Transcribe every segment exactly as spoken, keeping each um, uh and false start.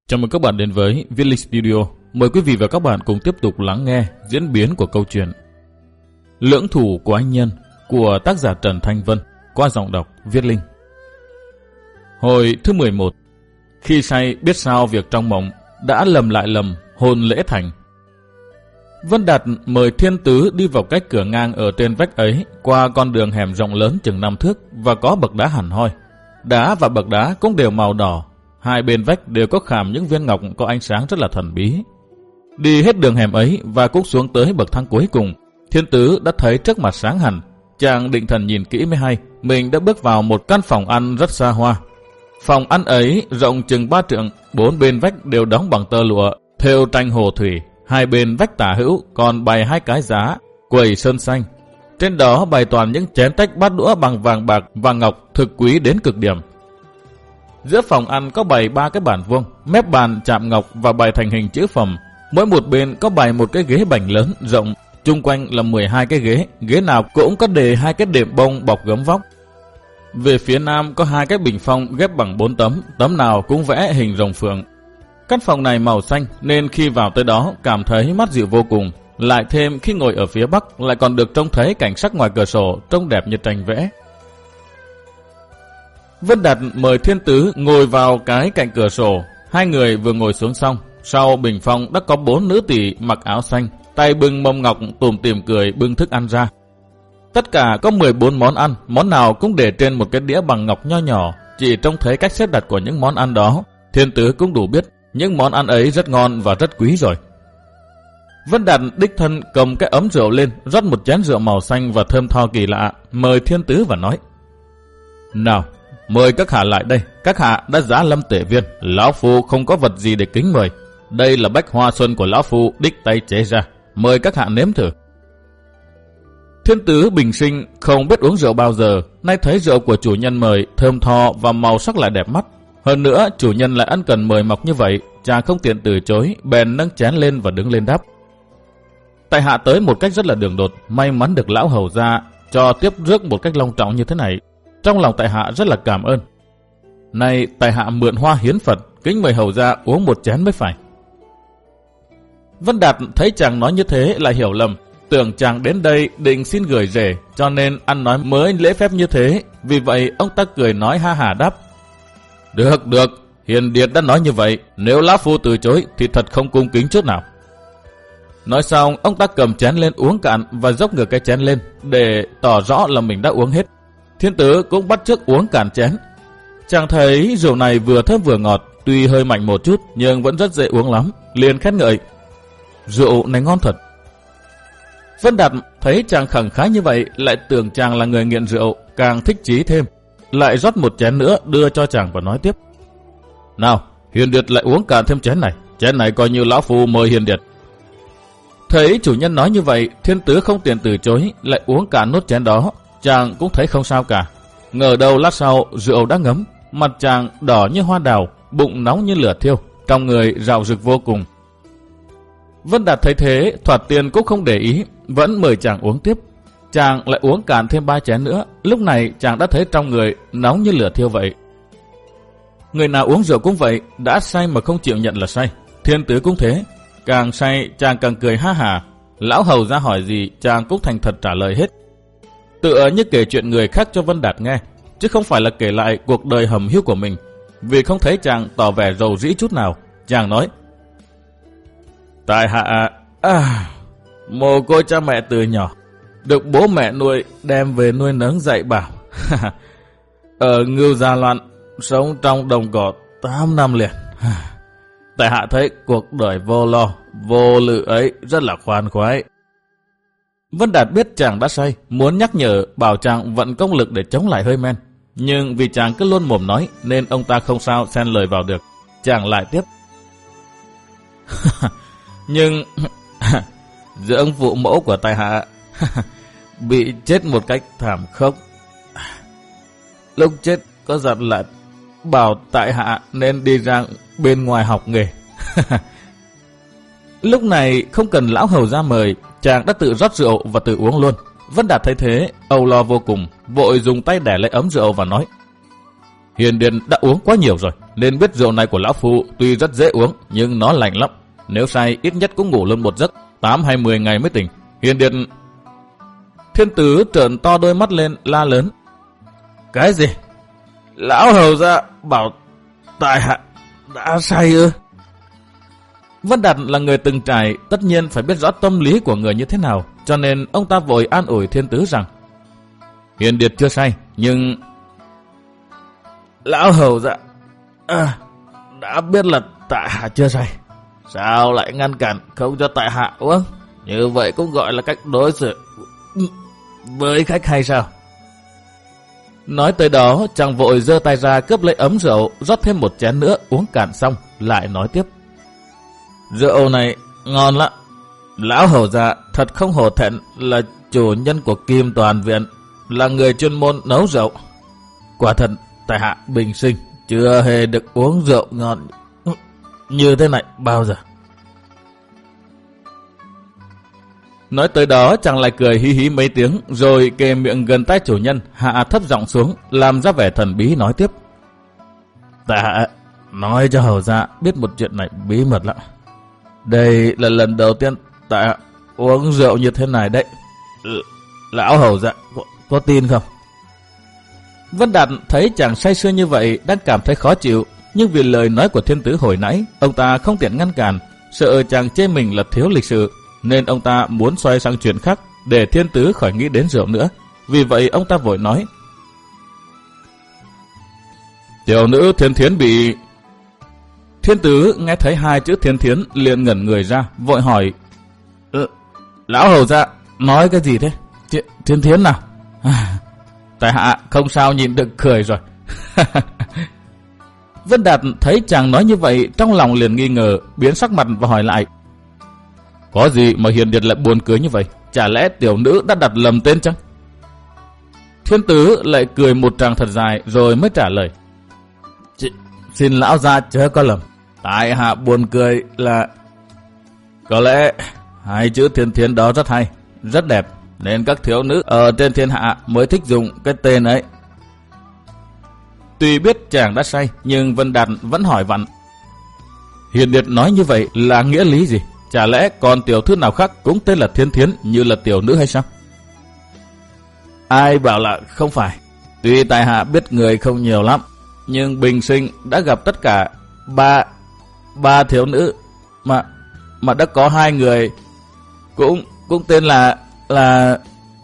Chào mừng các bạn đến với Viết Linh Studio. Mời quý vị và các bạn cùng tiếp tục lắng nghe diễn biến của câu chuyện Lưỡng thủ của anh nhân của tác giả Trần Thanh Vân qua giọng đọc Viết Linh. Hồi thứ mười một. Khi say biết sao việc trong mộng, đã lầm lại lầm, hôn lễ thành. Vân Đạt mời Thiên Tứ đi vào cách cửa ngang ở trên vách ấy, qua con đường hẻm rộng lớn chừng năm thước và có bậc đá hẳn hoi. Đá và bậc đá cũng đều màu đỏ. Hai bên vách đều có khảm những viên ngọc có ánh sáng rất là thần bí. Đi hết đường hẻm ấy và cũng xuống tới bậc thang cuối cùng, Thiên Tứ đã thấy trước mặt sáng hẳn. Chàng định thần nhìn kỹ mới hay, mình đã bước vào một căn phòng ăn rất xa hoa. Phòng ăn ấy rộng chừng ba trượng, bốn bên vách đều đóng bằng tơ lụa, thêu tranh hồ thủy. Hai bên vách tả hữu còn bày hai cái giá, quầy sơn xanh. Trên đó bày toàn những chén tách bát đũa bằng vàng bạc và ngọc thực quý đến cực điểm. Giữa phòng ăn có bày ba cái bàn vuông, mép bàn chạm ngọc và bày thành hình chữ phẩm. Mỗi một bên có bày một cái ghế bành lớn, rộng, chung quanh là mười hai cái ghế, ghế nào cũng có đề hai cái đệm bông bọc gấm vóc. Về phía nam có hai cái bình phong ghép bằng bốn tấm, tấm nào cũng vẽ hình rồng phượng. Căn phòng này màu xanh nên khi vào tới đó cảm thấy mát dịu vô cùng. Lại thêm khi ngồi ở phía bắc lại còn được trông thấy cảnh sắc ngoài cửa sổ trông đẹp như tranh vẽ. Vân Đạt mời Thiên Tứ ngồi vào cái cạnh cửa sổ. Hai người vừa ngồi xuống xong, sau bình phong đã có bốn nữ tỳ mặc áo xanh, tay bưng mâm ngọc tủm tỉm cười bưng thức ăn ra. Tất cả có mười bốn món ăn, món nào cũng để trên một cái đĩa bằng ngọc nho nhỏ. Chỉ trông thấy cách xếp đặt của những món ăn đó, Thiên Tứ cũng đủ biết những món ăn ấy rất ngon và rất quý rồi. Vân Đạt đích thân cầm cái ấm rượu lên, rót một chén rượu màu xanh và thơm tho kỳ lạ, mời Thiên Tứ và nói: "Nào, mời các hạ lại đây, các hạ đã giá lâm tể viên, lão phu không có vật gì để kính mời. Đây là bách hoa xuân của lão phu đích tay chế ra, mời các hạ nếm thử." Thiên Tứ bình sinh không biết uống rượu bao giờ, nay thấy rượu của chủ nhân mời thơm tho và màu sắc lại đẹp mắt. Hơn nữa chủ nhân lại ân cần mời mọc như vậy, chàng không tiện từ chối, bèn nâng chén lên và đứng lên đáp: "Tại hạ tới một cách rất là đường đột, may mắn được lão hầu gia cho tiếp rước một cách long trọng như thế này. Trong lòng tại hạ rất là cảm ơn. Nay tại hạ mượn hoa hiến Phật, kính mời hầu gia uống một chén mới phải." Vân Đạt thấy chàng nói như thế lại hiểu lầm, tưởng chàng đến đây định xin gửi rể, cho nên ăn nói mới lễ phép như thế. Vì vậy ông ta cười nói ha hả đáp: Được, được, hiền điệt đã nói như vậy, nếu lão phu từ chối thì thật không cung kính chút nào." Nói xong, ông ta cầm chén lên uống cạn và dốc ngược cái chén lên để tỏ rõ là mình đã uống hết. Thiên Tứ cũng bắt chước uống cạn chén. Chàng thấy rượu này vừa thơm vừa ngọt, tuy hơi mạnh một chút nhưng vẫn rất dễ uống lắm, liền khen ngợi: "Rượu này ngon thật." Vân Đạt thấy chàng khẳng khái như vậy, lại tưởng chàng là người nghiện rượu, càng thích chí thêm, lại rót một chén nữa đưa cho chàng và nói tiếp: "Nào, hiền điệt lại uống cạn thêm chén này, chén này coi như lão phu mời hiền điệt." Thấy chủ nhân nói như vậy, Thiên Tứ không tiện từ chối, lại uống cạn nốt chén đó. Chàng cũng thấy không sao cả. Ngờ đâu lát sau rượu đã ngấm, mặt chàng đỏ như hoa đào, bụng nóng như lửa thiêu, trong người rạo rực vô cùng. Vân Đạt thấy thế, thoạt tiên cũng không để ý, vẫn mời chàng uống tiếp. Chàng lại uống cạn thêm ba chén nữa. Lúc này chàng đã thấy trong người nóng như lửa thiêu vậy. Người nào uống rượu cũng vậy, đã say mà không chịu nhận là say. Thiên Tứ cũng thế, càng say chàng càng cười ha hả. Lão hầu ra hỏi gì chàng cũng thành thật trả lời hết, tựa như kể chuyện người khác cho Vân Đạt nghe, chứ không phải là kể lại cuộc đời hầm hiu của mình. Vì không thấy chàng tỏ vẻ rầu rĩ chút nào, chàng nói: "Tại hạ à, mồ côi cha mẹ từ nhỏ, được bố mẹ nuôi đem về nuôi nấng dạy bảo. Ở Ngưu Gia Loan sống trong đồng cỏ tám năm liền. Tại hạ thấy cuộc đời vô lo, vô lự ấy rất là khoan khoái." Vân Đạt biết chàng đã say, muốn nhắc nhở bảo chàng vận công lực để chống lại hơi men, nhưng vì chàng cứ luôn mồm nói nên ông ta không sao xen lời vào được. Chàng lại tiếp: "Nhưng dưỡng phụ mẫu của tại hạ bị chết một cách thảm khốc. Lúc chết có dặn lại bảo tại hạ nên đi ra bên ngoài học nghề." Lúc này không cần lão hầu ra mời, chàng đã tự rót rượu và tự uống luôn. Vân Đạt thấy thế, âu lo vô cùng, vội dùng tay đẻ lấy ấm rượu và nói: Hiền Điền đã uống quá nhiều rồi, nên biết rượu này của lão phu tuy rất dễ uống nhưng nó lạnh lắm. Nếu say ít nhất cũng ngủ luôn một giấc, tám hay mười ngày mới tỉnh. Hiền Điền... Thiên Tứ trợn to đôi mắt lên la lớn. Cái gì? Lão hầu gia bảo tại hạ đã say ư? Vân Đạt là người từng trải, tất nhiên phải biết rõ tâm lý của người như thế nào, cho nên ông ta vội an ủi Thiên Tứ rằng Hiền Điệt chưa say, nhưng... Lão hầu dạ à, đã biết là tại hạ chưa say, sao lại ngăn cản không cho tại hạ uống? Như vậy cũng gọi là cách đối xử với khách hay sao? Nói tới đó, chàng vội giơ tay ra cướp lấy ấm rượu, rót thêm một chén nữa, uống cạn xong, lại nói tiếp. Rượu này ngon lắm. Lão hầu dạ thật không hổ thẹn là chủ nhân của Kim Toàn Viện, là người chuyên môn nấu rượu. Quả thật, tại hạ bình sinh chưa hề được uống rượu ngon như thế này bao giờ. Nói tới đó, chàng lại cười hí hí mấy tiếng, rồi kề miệng gần tai chủ nhân, hạ thấp giọng xuống, làm ra vẻ thần bí nói tiếp. Tại hạ nói cho hầu dạ biết một chuyện này bí mật lắm. Đây là lần đầu tiên tại hạ uống rượu như thế này đấy. L- Lão hầu dạ có, có tin không? Vân Đạt thấy chàng say sưa như vậy đang cảm thấy khó chịu, nhưng vì lời nói của Thiên Tứ hồi nãy, ông ta không tiện ngăn cản, sợ chàng chê mình là thiếu lịch sự, nên ông ta muốn xoay sang chuyện khác để Thiên Tứ khỏi nghĩ đến rượu nữa. Vì vậy ông ta vội nói. Tiểu nữ Thiên Thiến bị... Thiên Tứ nghe thấy hai chữ Thiên Thiến liền ngẩn người ra, vội hỏi. Ừ, lão hầu dạ, nói cái gì thế? Th- Thiên Thiến nào? À, tại hạ không sao nhịn được cười rồi. Vân Đạt thấy chàng nói như vậy, trong lòng liền nghi ngờ, biến sắc mặt và hỏi lại. Có gì mà Hiền Điệt lại buồn cười như vậy? Chả lẽ tiểu nữ đã đặt lầm tên chăng? Thiên Tứ lại cười một tràng thật dài rồi mới trả lời. Xin lão gia chớ có lầm, tại hạ buồn cười là... Có lẽ hai chữ Thiên Thiến đó rất hay, rất đẹp, nên các thiếu nữ ở trên thiên hạ mới thích dùng cái tên ấy. Tuy biết chàng đã say, nhưng Vân Đạt vẫn hỏi vặn. Hiền Điệt nói như vậy là nghĩa lý gì? Chả lẽ còn tiểu thư nào khác cũng tên là Thiên Thiến như là tiểu nữ hay sao? Ai bảo là không phải. Tuy tại hạ biết người không nhiều lắm, nhưng bình sinh đã gặp tất cả ba ba thiếu nữ mà mà đã có hai người cũng cũng tên là là.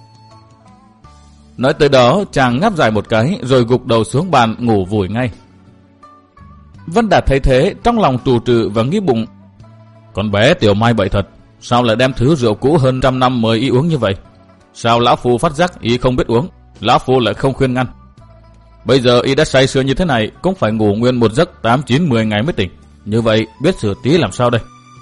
Nói tới đó, chàng ngáp dài một cái rồi gục đầu xuống bàn ngủ vùi ngay. Vân Đạt thấy thế, trong lòng trù trừ và nghĩ bụng. Con bé tiểu mai bậy thật, sao lại đem thứ rượu cũ hơn trăm năm mời y uống như vậy? Sao lão phu phát giác y không biết uống, lão phu lại không khuyên ngăn? Bây giờ y đã say sưa như thế này, cũng phải ngủ nguyên một giấc tám chín mười ngày mới tỉnh. Như vậy biết xử trí làm sao đây?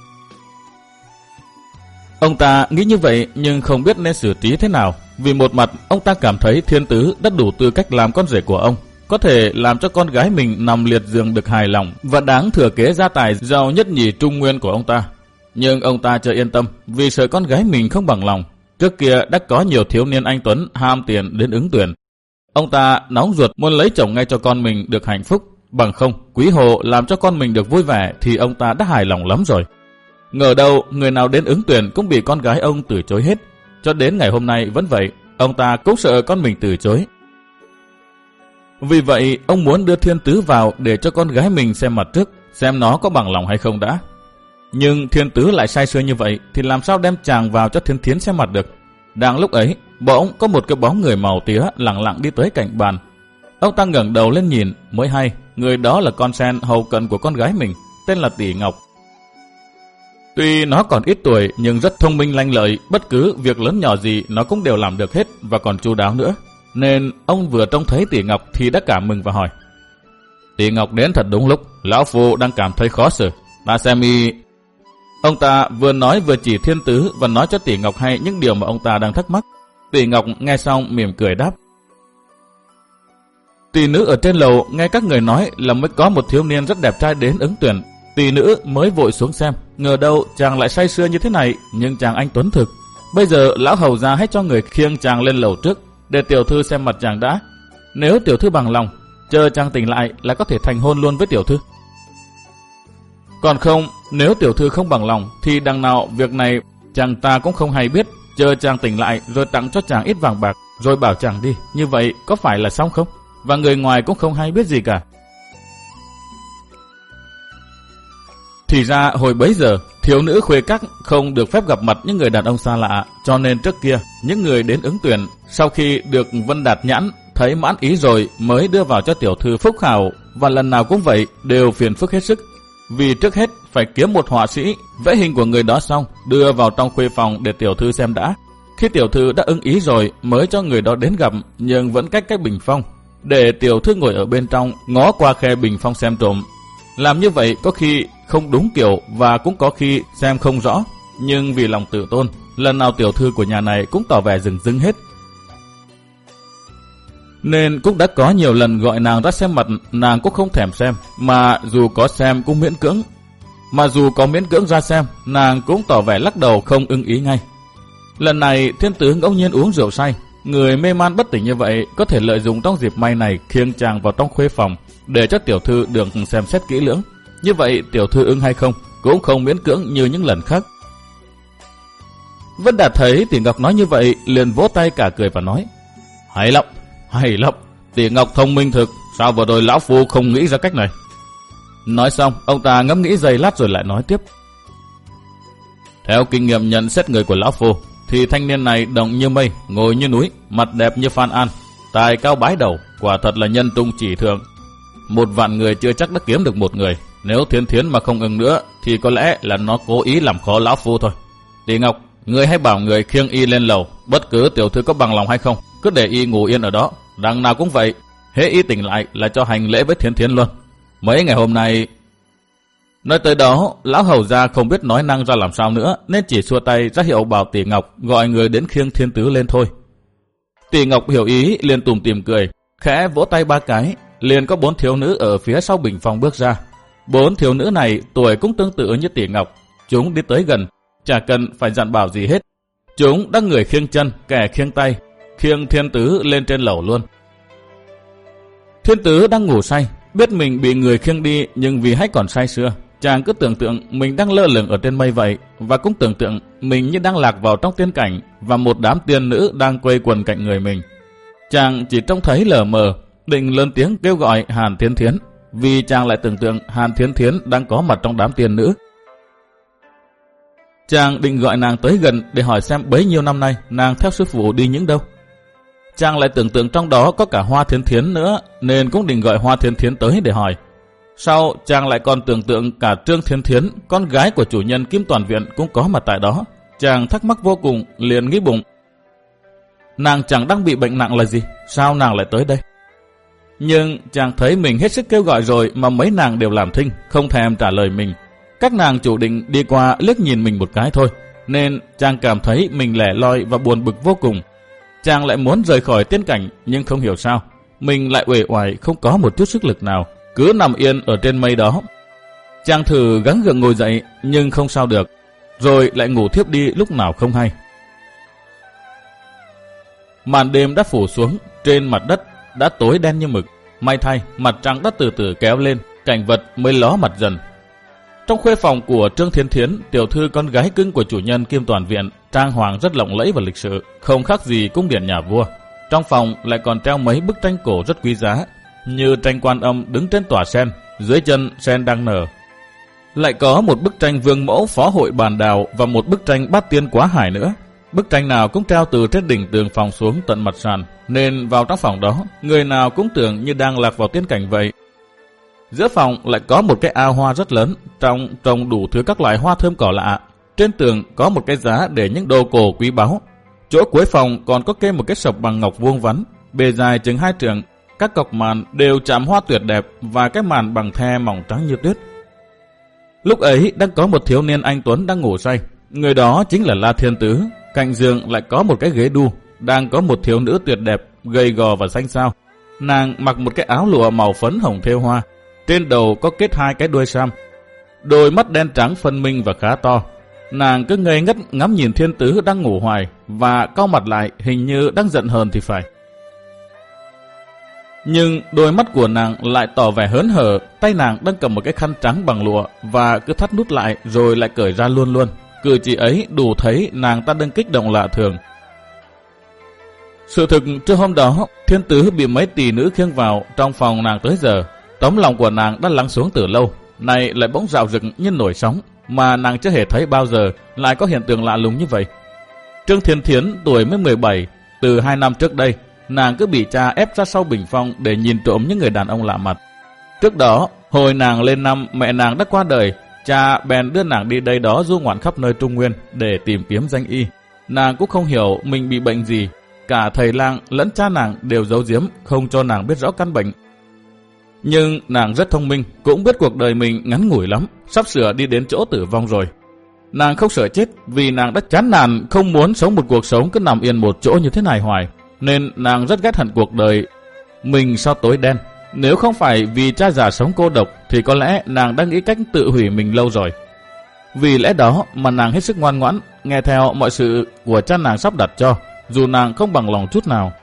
Ông ta nghĩ như vậy nhưng không biết nên xử trí thế nào. Vì một mặt ông ta cảm thấy Thiên Tứ đã đủ tư cách làm con rể của ông, có thể làm cho con gái mình nằm liệt giường được hài lòng và đáng thừa kế gia tài giàu nhất nhì trung nguyên của ông ta. Nhưng ông ta chưa yên tâm vì sợ con gái mình không bằng lòng. Trước kia đã có nhiều thiếu niên anh tuấn ham tiền đến ứng tuyển. Ông ta nóng ruột muốn lấy chồng ngay cho con mình được hạnh phúc, bằng không Quý Hồ làm cho con mình được vui vẻ thì ông ta đã hài lòng lắm rồi. Ngờ đâu người nào đến ứng tuyển cũng bị con gái ông từ chối hết. Cho đến ngày hôm nay vẫn vậy, ông ta cũng sợ con mình từ chối. Vì vậy ông muốn đưa Thiên Tứ vào để cho con gái mình xem mặt trước, xem nó có bằng lòng hay không đã. Nhưng Thiên Tứ lại say sưa như vậy thì làm sao đem chàng vào cho Thiên Thiến xem mặt được. Đang lúc ấy, bỗng có một cái bóng người màu tía lặng lặng đi tới cạnh bàn. Ông ta ngẩng đầu lên nhìn, mới hay người đó là con sen hầu cận của con gái mình, tên là Tỷ Ngọc. Tuy nó còn ít tuổi nhưng rất thông minh lanh lợi, bất cứ việc lớn nhỏ gì nó cũng đều làm được hết và còn chu đáo nữa. Nên ông vừa trông thấy Tỷ Ngọc thì đã cảm mừng và hỏi. Tỷ Ngọc đến thật đúng lúc, lão phu đang cảm thấy khó xử. Ta xem y... Ông ta vừa nói vừa chỉ Thiên Tứ và nói cho Tỷ Ngọc hay những điều mà ông ta đang thắc mắc. Tỷ Ngọc nghe xong mỉm cười đáp. Tỷ nữ ở trên lầu nghe các người nói là mới có một thiếu niên rất đẹp trai đến ứng tuyển. Tỷ nữ mới vội xuống xem, ngờ đâu chàng lại say sưa như thế này, nhưng chàng anh tuấn thực. Bây giờ lão hầu ra hãy cho người khiêng chàng lên lầu trước, để tiểu thư xem mặt chàng đã. Nếu tiểu thư bằng lòng, chờ chàng tỉnh lại là có thể thành hôn luôn với tiểu thư. Còn không, nếu tiểu thư không bằng lòng thì đằng nào việc này chàng ta cũng không hay biết, chờ chàng tỉnh lại rồi tặng cho chàng ít vàng bạc rồi bảo chàng đi, như vậy có phải là xong không? Và người ngoài cũng không hay biết gì cả. Thì ra hồi bấy giờ, thiếu nữ khuê các không được phép gặp mặt những người đàn ông xa lạ, cho nên trước kia những người đến ứng tuyển sau khi được Vân Đạt nhãn thấy mãn ý rồi mới đưa vào cho tiểu thư phúc khảo, và lần nào cũng vậy đều phiền phức hết sức. Vì trước hết phải kiếm một họa sĩ vẽ hình của người đó xong đưa vào trong khuê phòng để tiểu thư xem đã. Khi tiểu thư đã ưng ý rồi mới cho người đó đến gặp, nhưng vẫn cách cái bình phong, để tiểu thư ngồi ở bên trong ngó qua khe bình phong xem trộm. Làm như vậy có khi không đúng kiểu và cũng có khi xem không rõ, nhưng vì lòng tự tôn, lần nào tiểu thư của nhà này cũng tỏ vẻ rừng rưng hết. Nên cũng đã có nhiều lần gọi nàng ra xem mặt, nàng cũng không thèm xem, mà dù có xem cũng miễn cưỡng. Mà dù có miễn cưỡng ra xem, nàng cũng tỏ vẻ lắc đầu không ưng ý ngay. Lần này thiên tử ngẫu nhiên uống rượu say, người mê man bất tỉnh như vậy có thể lợi dụng trong dịp may này khiêng chàng vào trong khuê phòng để cho tiểu thư được xem xét kỹ lưỡng. Như vậy tiểu thư ưng hay không cũng không miễn cưỡng như những lần khác. Vân Đạt thấy Tỷ Ngọc nói như vậy liền vỗ tay cả cười và nói: Hay lắm, hay lắm, Tỷ Ngọc thông minh thực, sao vừa rồi lão phu không nghĩ ra cách này. Nói xong ông ta ngẫm nghĩ giây lát rồi lại nói tiếp: Theo kinh nghiệm nhận xét người của lão phu thì thanh niên này động như mây, ngồi như núi, mặt đẹp như Phan An, tài cao bái đầu, quả thật là nhân trung chỉ thượng. Một vạn người chưa chắc đã kiếm được một người, nếu Thiến Thiến mà không ưng nữa thì có lẽ là nó cố ý làm khó lão phu thôi. Tỷ Ngọc, người hãy bảo người khiêng y lên lầu, bất cứ tiểu thư có bằng lòng hay không, cứ để y ngủ yên ở đó, đằng nào cũng vậy, hễ y tỉnh lại là cho hành lễ với Thiến Thiến luôn. Mấy ngày hôm nay... Nói tới đó, lão hầu gia không biết nói năng ra làm sao nữa, nên chỉ xua tay ra hiệu bảo Tỷ Ngọc gọi người đến khiêng Thiên Tứ lên thôi. Tỷ Ngọc hiểu ý liền tủm tỉm cười, khẽ vỗ tay ba cái, liền có bốn thiếu nữ ở phía sau bình phòng bước ra. Bốn thiếu nữ này tuổi cũng tương tự như Tỷ Ngọc, chúng đi tới gần, chả cần phải dặn bảo gì hết. Chúng đã người khiêng chân, kẻ khiêng tay, khiêng Thiên Tứ lên trên lầu luôn. Thiên Tứ đang ngủ say, biết mình bị người khiêng đi nhưng vì hay còn say sưa, chàng cứ tưởng tượng mình đang lơ lửng ở trên mây vậy, và cũng tưởng tượng mình như đang lạc vào trong tiên cảnh và một đám tiên nữ đang quây quần cạnh người mình. Chàng chỉ trông thấy lờ mờ, định lớn tiếng kêu gọi Hàn Thiến Thiến, vì chàng lại tưởng tượng Hàn Thiến Thiến đang có mặt trong đám tiên nữ. Chàng định gọi nàng tới gần để hỏi xem bấy nhiêu năm nay nàng theo sư phụ đi những đâu. Chàng lại tưởng tượng trong đó có cả Hoa Thiến Thiến nữa, nên cũng định gọi Hoa Thiến Thiến tới để hỏi. Sau chàng lại còn tưởng tượng cả Trương Thiến Thiến, con gái của chủ nhân Kim Toàn Viện cũng có mặt tại đó. Chàng thắc mắc vô cùng, liền nghĩ bụng: nàng chẳng đang bị bệnh nặng là gì, sao nàng lại tới đây? Nhưng chàng thấy mình hết sức kêu gọi rồi mà mấy nàng đều làm thinh, không thèm trả lời mình. Các nàng chủ định đi qua liếc nhìn mình một cái thôi, nên chàng cảm thấy mình lẻ loi và buồn bực vô cùng. Chàng lại muốn rời khỏi tiên cảnh, nhưng không hiểu sao mình lại uể oải không có một chút sức lực nào, cứ nằm yên ở trên mây đó. Chàng thử gắng gượng ngồi dậy nhưng không sao được, rồi lại ngủ thiếp đi lúc nào không hay. Màn đêm đã phủ xuống, trên mặt đất đã tối đen như mực. May thay, mặt trăng đã từ từ kéo lên, cảnh vật mới ló mặt dần. Trong khuê phòng của Trương Thiến Thiến, tiểu thư con gái cưng của chủ nhân Kim Toàn Viện, trang hoàng rất lộng lẫy và lịch sự, không khác gì cung điện nhà vua. Trong phòng lại còn treo mấy bức tranh cổ rất quý giá, như tranh Quan Âm đứng trên tòa sen, dưới chân sen đang nở. Lại có một bức tranh Vương Mẫu phó hội bàn đào và một bức tranh Bát Tiên Quá Hải nữa. Bức tranh nào cũng treo từ trên đỉnh tường phòng xuống tận mặt sàn, nên vào trong phòng đó, người nào cũng tưởng như đang lạc vào tiên cảnh vậy. Giữa phòng lại có một cái ao hoa rất lớn, trong trồng đủ thứ các loại hoa thơm cỏ lạ. Trên tường có một cái giá để những đồ cổ quý báu. Chỗ cuối phòng còn có kê một cái sập bằng ngọc vuông vắn, bề dài chừng hai trượng. Các cọc màn đều chạm hoa tuyệt đẹp và cái màn bằng the mỏng trắng như tuyết. Lúc ấy đang có một thiếu niên anh tuấn đang ngủ say, người đó chính là La Thiên Tứ. Cạnh giường lại có một cái ghế đu, đang có một thiếu nữ tuyệt đẹp, gầy gò và xanh xao. Nàng mặc một cái áo lụa màu phấn hồng thêu hoa, trên đầu có kết hai cái đuôi sam, đôi mắt đen trắng phân minh và khá to. Nàng cứ ngây ngất ngắm nhìn Thiên Tứ đang ngủ hoài và cau mặt lại, hình như đang giận hờn thì phải. Nhưng đôi mắt của nàng lại tỏ vẻ hớn hở, tay nàng đang cầm một cái khăn trắng bằng lụa và cứ thắt nút lại rồi lại cởi ra luôn luôn. Cử chỉ ấy đủ thấy nàng ta đang kích động lạ thường. Sự thực trưa hôm đó, Thiên Tứ bị mấy tỷ nữ khiêng vào trong phòng nàng tới giờ. Tấm lòng của nàng đã lắng xuống từ lâu, nay lại bỗng rạo rực như nổi sóng, mà nàng chưa hề thấy bao giờ lại có hiện tượng lạ lùng như vậy. Trương Thiên Thiến tuổi mới mười bảy, từ hai năm trước đây, nàng cứ bị cha ép ra sau bình phong để nhìn trộm những người đàn ông lạ mặt. Trước đó, hồi nàng lên năm mẹ nàng đã qua đời, cha bèn đưa nàng đi đây đó du ngoạn khắp nơi Trung Nguyên để tìm kiếm danh y. Nàng cũng không hiểu mình bị bệnh gì, cả thầy lang lẫn cha nàng đều giấu giếm không cho nàng biết rõ căn bệnh. Nhưng nàng rất thông minh, cũng biết cuộc đời mình ngắn ngủi lắm, sắp sửa đi đến chỗ tử vong rồi. Nàng không sợ chết vì nàng đã chán nản không muốn sống một cuộc sống cứ nằm yên một chỗ như thế này hoài, nên nàng rất ghét hận cuộc đời mình sao tối đen. Nếu không phải vì cha già sống cô độc thì có lẽ nàng đã nghĩ cách tự hủy mình lâu rồi. Vì lẽ đó mà nàng hết sức ngoan ngoãn, nghe theo mọi sự của cha nàng sắp đặt cho, dù nàng không bằng lòng chút nào.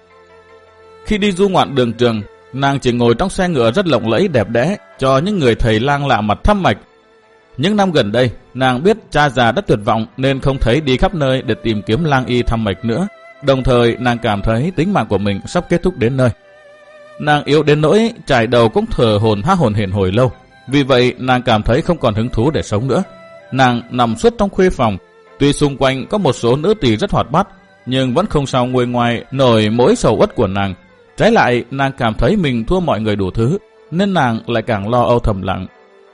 Khi đi du ngoạn đường trường, nàng chỉ ngồi trong xe ngựa rất lộng lẫy đẹp đẽ cho những người thầy lang lạ mặt thăm mạch. Những năm gần đây, nàng biết cha già đã tuyệt vọng nên không thấy đi khắp nơi để tìm kiếm lang y thăm mạch nữa. Đồng thời nàng cảm thấy tính mạng của mình sắp kết thúc đến nơi. Nàng yếu đến nỗi trải đầu cũng thở hồn há hồn hển hồi lâu. Vì vậy nàng cảm thấy không còn hứng thú để sống nữa. Nàng nằm suốt trong khuê phòng. Tuy xung quanh có một số nữ tỳ rất hoạt bát, nhưng vẫn không sao nguôi ngoai nổi mỗi sầu uất của nàng. Trái lại nàng cảm thấy mình thua mọi người đủ thứ, nên nàng lại càng lo âu thầm lặng.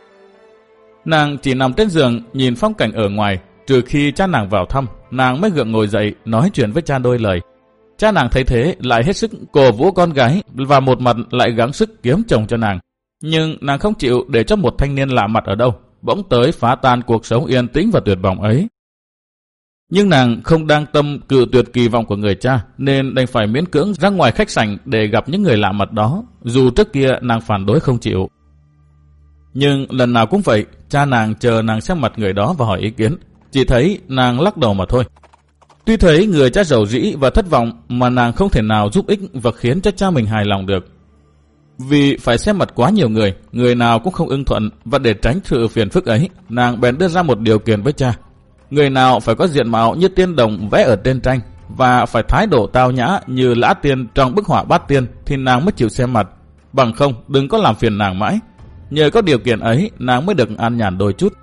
Nàng chỉ nằm trên giường nhìn phong cảnh ở ngoài, trừ khi cha nàng vào thăm, nàng mới gượng ngồi dậy nói chuyện với cha đôi lời. Cha nàng thấy thế lại hết sức cổ vũ con gái và một mặt lại gắng sức kiếm chồng cho nàng. Nhưng nàng không chịu để cho một thanh niên lạ mặt ở đâu bỗng tới phá tan cuộc sống yên tĩnh và tuyệt vọng ấy. Nhưng nàng không đang tâm cự tuyệt kỳ vọng của người cha, nên đành phải miễn cưỡng ra ngoài khách sảnh để gặp những người lạ mặt đó, dù trước kia nàng phản đối không chịu. Nhưng lần nào cũng vậy, cha nàng chờ nàng xem mặt người đó và hỏi ý kiến, chỉ thấy nàng lắc đầu mà thôi. Tuy thấy người cha rầu rĩ và thất vọng mà nàng không thể nào giúp ích và khiến cho cha mình hài lòng được. Vì phải xem mặt quá nhiều người, người nào cũng không ưng thuận, và để tránh sự phiền phức ấy, nàng bèn đưa ra một điều kiện với cha. Người nào phải có diện mạo như tiên đồng vẽ ở trên tranh và phải thái độ tao nhã như lã tiên trong bức họa bát tiên thì nàng mới chịu xem mặt. Bằng không đừng có làm phiền nàng mãi. Nhờ có điều kiện ấy nàng mới được an nhàn đôi chút.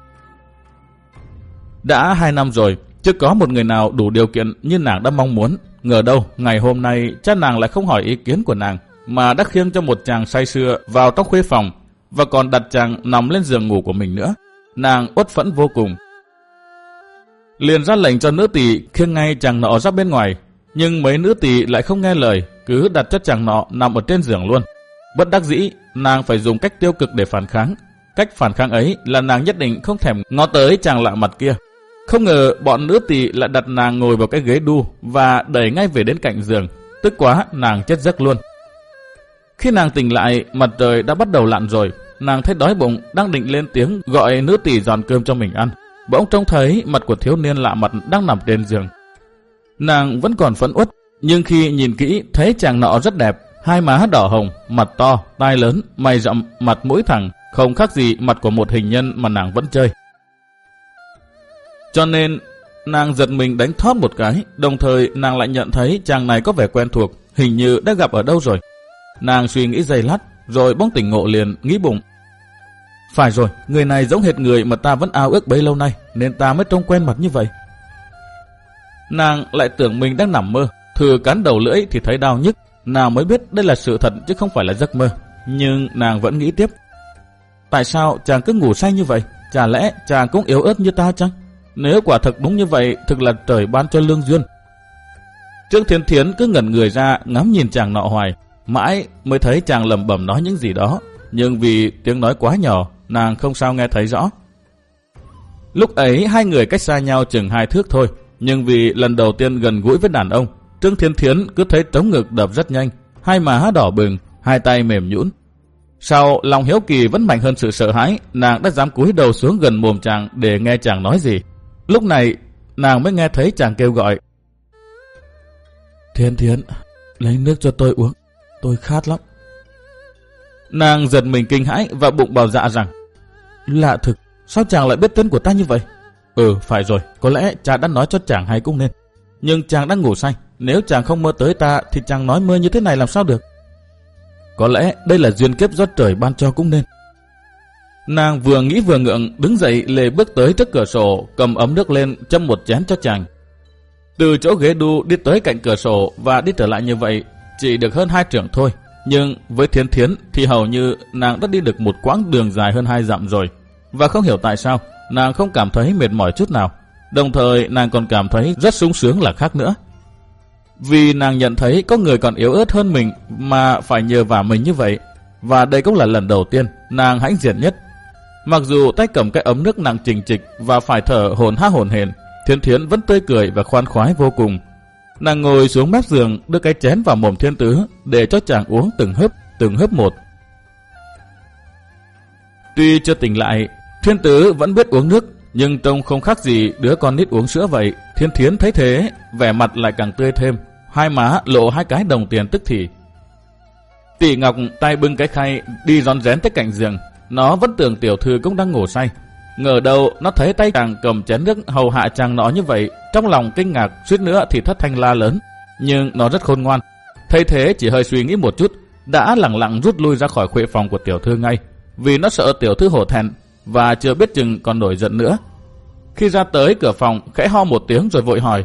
Đã hai năm rồi, chưa có một người nào đủ điều kiện như nàng đã mong muốn. Ngờ đâu ngày hôm nay cha nàng lại không hỏi ý kiến của nàng, mà đã khiêng cho một chàng say sưa vào trong khuê phòng và còn đặt chàng nằm lên giường ngủ của mình nữa. Nàng uất phẫn vô cùng, liền ra lệnh cho nữ tỳ khiêng ngay chàng nọ ra bên ngoài. Nhưng mấy nữ tỳ lại không nghe lời, cứ đặt cho chàng nọ nằm ở trên giường luôn. Bất đắc dĩ, nàng phải dùng cách tiêu cực để phản kháng. Cách phản kháng ấy là nàng nhất định không thèm ngó tới chàng lạ mặt kia. Không ngờ bọn nữ tỳ lại đặt nàng ngồi vào cái ghế đu và đẩy ngay về đến cạnh giường. Tức quá, nàng chết giấc luôn. Khi nàng tỉnh lại, mặt trời đã bắt đầu lặn rồi. Nàng thấy đói bụng, đang định lên tiếng gọi nữ tỳ dọn cơm cho mình ăn, bỗng trông thấy mặt của thiếu niên lạ mặt đang nằm trên giường. Nàng vẫn còn phẫn uất, nhưng khi nhìn kỹ thấy chàng nọ rất đẹp, hai má đỏ hồng, mặt to, tai lớn, mày rậm, mặt mũi thẳng, không khác gì mặt của một hình nhân mà nàng vẫn chơi. Cho nên nàng giật mình đánh thót một cái, đồng thời nàng lại nhận thấy chàng này có vẻ quen thuộc, hình như đã gặp ở đâu rồi. Nàng suy nghĩ giây lát, rồi bỗng tỉnh ngộ liền, nghĩ bụng: phải rồi, người này giống hệt người mà ta vẫn ao ước bấy lâu nay, nên ta mới trông quen mặt như vậy. Nàng lại tưởng mình đang nằm mơ, thử cắn đầu lưỡi thì thấy đau nhức. Nàng mới biết đây là sự thật chứ không phải là giấc mơ. Nhưng nàng vẫn nghĩ tiếp: tại sao chàng cứ ngủ say như vậy? Chả lẽ chàng cũng yếu ớt như ta chăng? Nếu quả thật đúng như vậy, thực là trời ban cho lương duyên. Trương Thiên Thiến cứ ngẩn người ra ngắm nhìn chàng nọ hoài, mãi mới thấy chàng lẩm bẩm nói những gì đó, nhưng vì tiếng nói quá nhỏ, nàng không sao nghe thấy rõ. Lúc ấy hai người cách xa nhau chừng hai thước thôi, nhưng vì lần đầu tiên gần gũi với đàn ông, Trương Thiên Thiến cứ thấy trống ngực đập rất nhanh, hai má đỏ bừng, hai tay mềm nhũn. Sau lòng hiếu kỳ vẫn mạnh hơn sự sợ hãi, nàng đã dám cúi đầu xuống gần mồm chàng để nghe chàng nói gì. Lúc này nàng mới nghe thấy chàng kêu gọi: Thiên Thiến, lấy nước cho tôi uống, tôi khát lắm. Nàng giật mình kinh hãi và bụng bào dạ rằng: Lạ thực, sao chàng lại biết tên của ta như vậy? Ừ, phải rồi, có lẽ cha đã nói cho chàng hay cũng nên. Nhưng chàng đang ngủ say, nếu chàng không mơ tới ta thì chàng nói mơ như thế này làm sao được? Có lẽ đây là duyên kiếp do trời ban cho cũng nên. Nàng vừa nghĩ vừa ngượng, đứng dậy lề bước tới trước cửa sổ, cầm ấm nước lên châm một chén cho chàng. Từ chỗ ghế đu đi tới cạnh cửa sổ và đi trở lại như vậy chỉ được hơn hai trượng thôi, nhưng với Thiến Thiến thì hầu như nàng đã đi được một quãng đường dài hơn hai dặm rồi, và không hiểu tại sao nàng không cảm thấy mệt mỏi chút nào. Đồng thời nàng còn cảm thấy rất sung sướng là khác nữa, vì nàng nhận thấy có người còn yếu ớt hơn mình mà phải nhờ vả mình như vậy, và đây cũng là lần đầu tiên nàng hãnh diện nhất. Mặc dù tay cầm cái ấm nước nặng chình chịch và phải thở hổn há hổn hển, Thiến Thiến vẫn tươi cười và khoan khoái vô cùng. Nàng ngồi xuống mép giường, đưa cái chén vào mồm Thiên Tứ để cho chàng uống từng hớp, từng hớp một. Tuy chưa tỉnh lại, Thiên Tứ vẫn biết uống nước, nhưng trông không khác gì đứa con nít uống sữa vậy. Thiên Thiến thấy thế, vẻ mặt lại càng tươi thêm, hai má lộ hai cái đồng tiền tức thì. Tỷ Ngọc tay bưng cái khay đi rón rén tới cạnh giường, nó vẫn tưởng tiểu thư cũng đang ngủ say. Ngờ đâu nó thấy tay chàng cầm chén nước hầu hạ chàng nó như vậy, trong lòng kinh ngạc suýt nữa thì thất thanh la lớn. Nhưng nó rất khôn ngoan, thấy thế chỉ hơi suy nghĩ một chút, đã lẳng lặng rút lui ra khỏi khuê phòng của tiểu thư ngay, vì nó sợ tiểu thư hổ thẹn và chưa biết chừng còn nổi giận nữa. Khi ra tới cửa phòng, khẽ ho một tiếng rồi vội hỏi: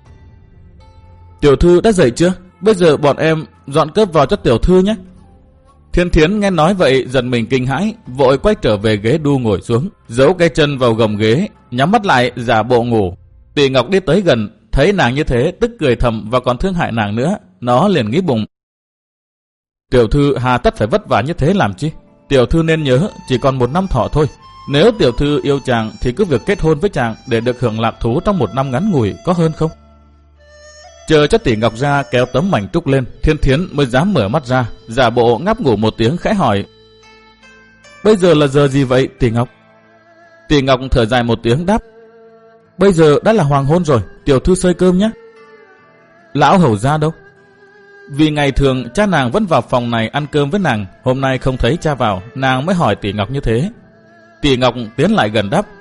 Tiểu thư đã dậy chưa? Bây giờ bọn em dọn cơm vào cho tiểu thư nhé. Thiên Thiến nghe nói vậy giật mình kinh hãi, vội quay trở về ghế đu ngồi xuống, giấu cái chân vào gầm ghế, nhắm mắt lại giả bộ ngủ. Tỷ Ngọc đi tới gần, thấy nàng như thế tức cười thầm và còn thương hại nàng nữa. Nó liền nghĩ bụng: Tiểu thư hà tất phải vất vả như thế làm chi? Tiểu thư nên nhớ chỉ còn một năm thọ thôi. Nếu tiểu thư yêu chàng thì cứ việc kết hôn với chàng để được hưởng lạc thú trong một năm ngắn ngủi, có hơn không? Chờ cho Tỷ Ngọc ra kéo tấm mảnh trúc lên, Thiên Thiến mới dám mở mắt ra, giả bộ ngáp ngủ một tiếng khẽ hỏi: Bây giờ là giờ gì vậy Tỷ Ngọc? Tỷ Ngọc thở dài một tiếng đáp: Bây giờ đã là hoàng hôn rồi, tiểu thư xơi cơm nhé. Lão hầu gia đâu? Vì ngày thường cha nàng vẫn vào phòng này ăn cơm với nàng, hôm nay không thấy cha vào, nàng mới hỏi Tỷ Ngọc như thế. Tỷ Ngọc tiến lại gần đáp: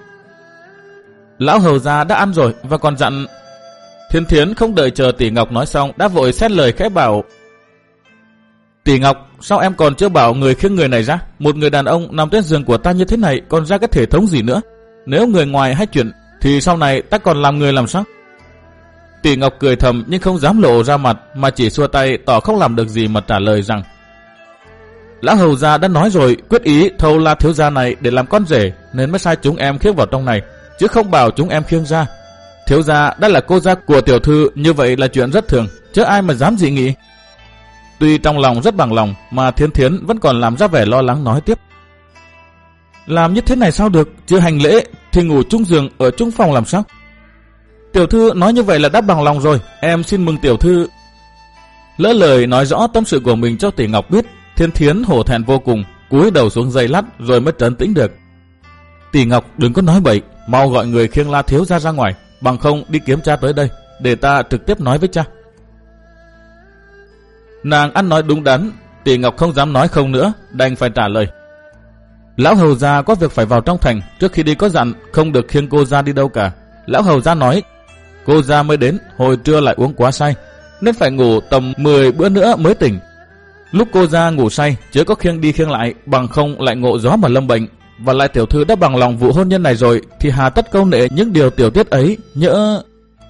Lão hầu gia đã ăn rồi và còn dặn. Thiên Thiến không đợi chờ Tỷ Ngọc nói xong đã vội xét lời khẽ bảo: Tỷ Ngọc, sao em còn chưa bảo người khiêng người này ra? Một người đàn ông nằm trên giường của ta như thế này còn ra cái thể thống gì nữa? Nếu người ngoài hay chuyện thì sau này ta còn làm người làm sao? Tỷ Ngọc cười thầm nhưng không dám lộ ra mặt, mà chỉ xua tay tỏ không làm được gì mà trả lời rằng: Lão hầu gia đã nói rồi, quyết ý thâu La thiếu gia này để làm con rể, nên mới sai chúng em khiêng vào trong này, chứ không bảo chúng em khiêng ra. Thiếu gia đã là cô gia của tiểu thư, như vậy là chuyện rất thường, chứ ai mà dám dị nghị. Tuy trong lòng rất bằng lòng, mà Thiên Thiến vẫn còn làm ra vẻ lo lắng nói tiếp: Làm như thế này sao được, chưa hành lễ thì ngủ chung giường ở chung phòng làm sao? Tiểu thư nói như vậy là đã bằng lòng rồi, em xin mừng tiểu thư. Lỡ lời nói rõ tâm sự của mình cho Tỷ Ngọc biết, Thiên Thiến hổ thẹn vô cùng, cúi đầu xuống giây lát rồi mới trấn tĩnh được. Tỷ Ngọc đừng có nói bậy, mau gọi người khiêng La thiếu gia ra ngoài, bằng không đi kiếm cha tới đây, để ta trực tiếp nói với cha. Nàng ăn nói đúng đắn, Tỷ Ngọc không dám nói không nữa, đành phải trả lời: Lão hầu gia có việc phải vào trong thành, trước khi đi có dặn không được khiêng cô gia đi đâu cả. Lão hầu gia nói cô gia mới đến, hồi trưa lại uống quá say, nên phải ngủ tầm mười bữa nữa mới tỉnh. Lúc cô gia ngủ say, chớ có khiêng đi khiêng lại, bằng không lại ngộ gió mà lâm bệnh. Và lại tiểu thư đã bằng lòng vụ hôn nhân này rồi, thì hà tất câu nệ những điều tiểu tiết ấy, nhỡ...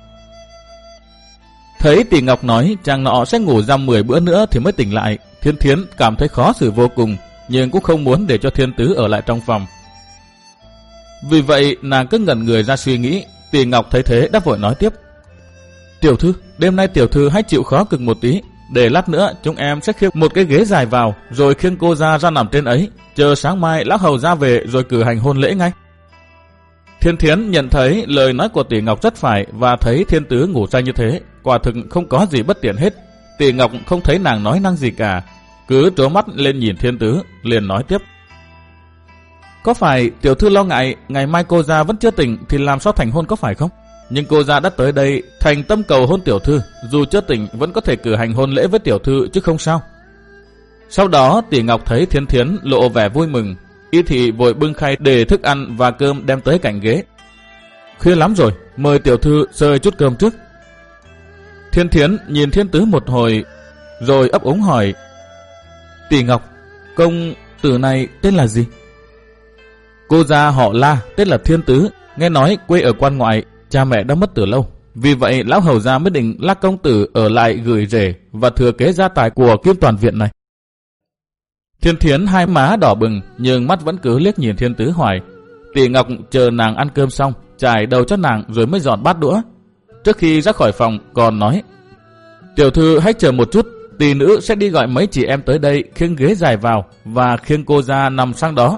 Thấy Tỷ Ngọc nói chàng nọ sẽ ngủ dăm mười bữa nữa thì mới tỉnh lại, Thiên Thiến cảm thấy khó xử vô cùng, nhưng cũng không muốn để cho Thiên Tứ ở lại trong phòng. Vì vậy nàng cứ ngẩn người ra suy nghĩ. Tỷ Ngọc thấy thế đã vội nói tiếp: Tiểu thư, đêm nay tiểu thư hãy chịu khó cực một tí, để lát nữa chúng em sẽ khiêng một cái ghế dài vào, rồi khiêng cô gia ra nằm trên ấy, chờ sáng mai lão hầu ra về rồi cử hành hôn lễ ngay. Thiên Thiến nhận thấy lời nói của Tỷ Ngọc rất phải, và thấy Thiên Tứ ngủ say như thế, quả thực không có gì bất tiện hết. Tỷ Ngọc không thấy nàng nói năng gì cả, cứ trố mắt lên nhìn Thiên Tứ, liền nói tiếp: Có phải tiểu thư lo ngại ngày mai cô gia vẫn chưa tỉnh thì làm sao thành hôn có phải không? Nhưng cô gia đã tới đây thành tâm cầu hôn tiểu thư, dù chưa tỉnh vẫn có thể cử hành hôn lễ với tiểu thư chứ không sao. Sau đó Tỷ Ngọc thấy Thiên Thiến lộ vẻ vui mừng, y thị vội bưng khay để thức ăn và cơm đem tới cạnh ghế. Khuya lắm rồi, mời tiểu thư xơi chút cơm trước. Thiên Thiến nhìn Thiên Tứ một hồi, rồi ấp úng hỏi: Tỷ Ngọc, công tử này tên là gì? Cô gia họ La, tên là Thiên Tứ, nghe nói quê ở quan ngoại, cha mẹ đã mất từ lâu. Vì vậy lão hầu gia mới định La công tử ở lại gửi rể và thừa kế gia tài của Kim Toàn viện này. Thiên Thiến hai má đỏ bừng nhưng mắt vẫn cứ liếc nhìn Thiên Tứ hoài. Tỷ Ngọc chờ nàng ăn cơm xong, chải đầu cho nàng rồi mới dọn bát đũa. Trước khi ra khỏi phòng còn nói: Tiểu thư hãy chờ một chút, tỷ nữ sẽ đi gọi mấy chị em tới đây khiêng ghế dài vào và khiêng cô ra nằm sang đó.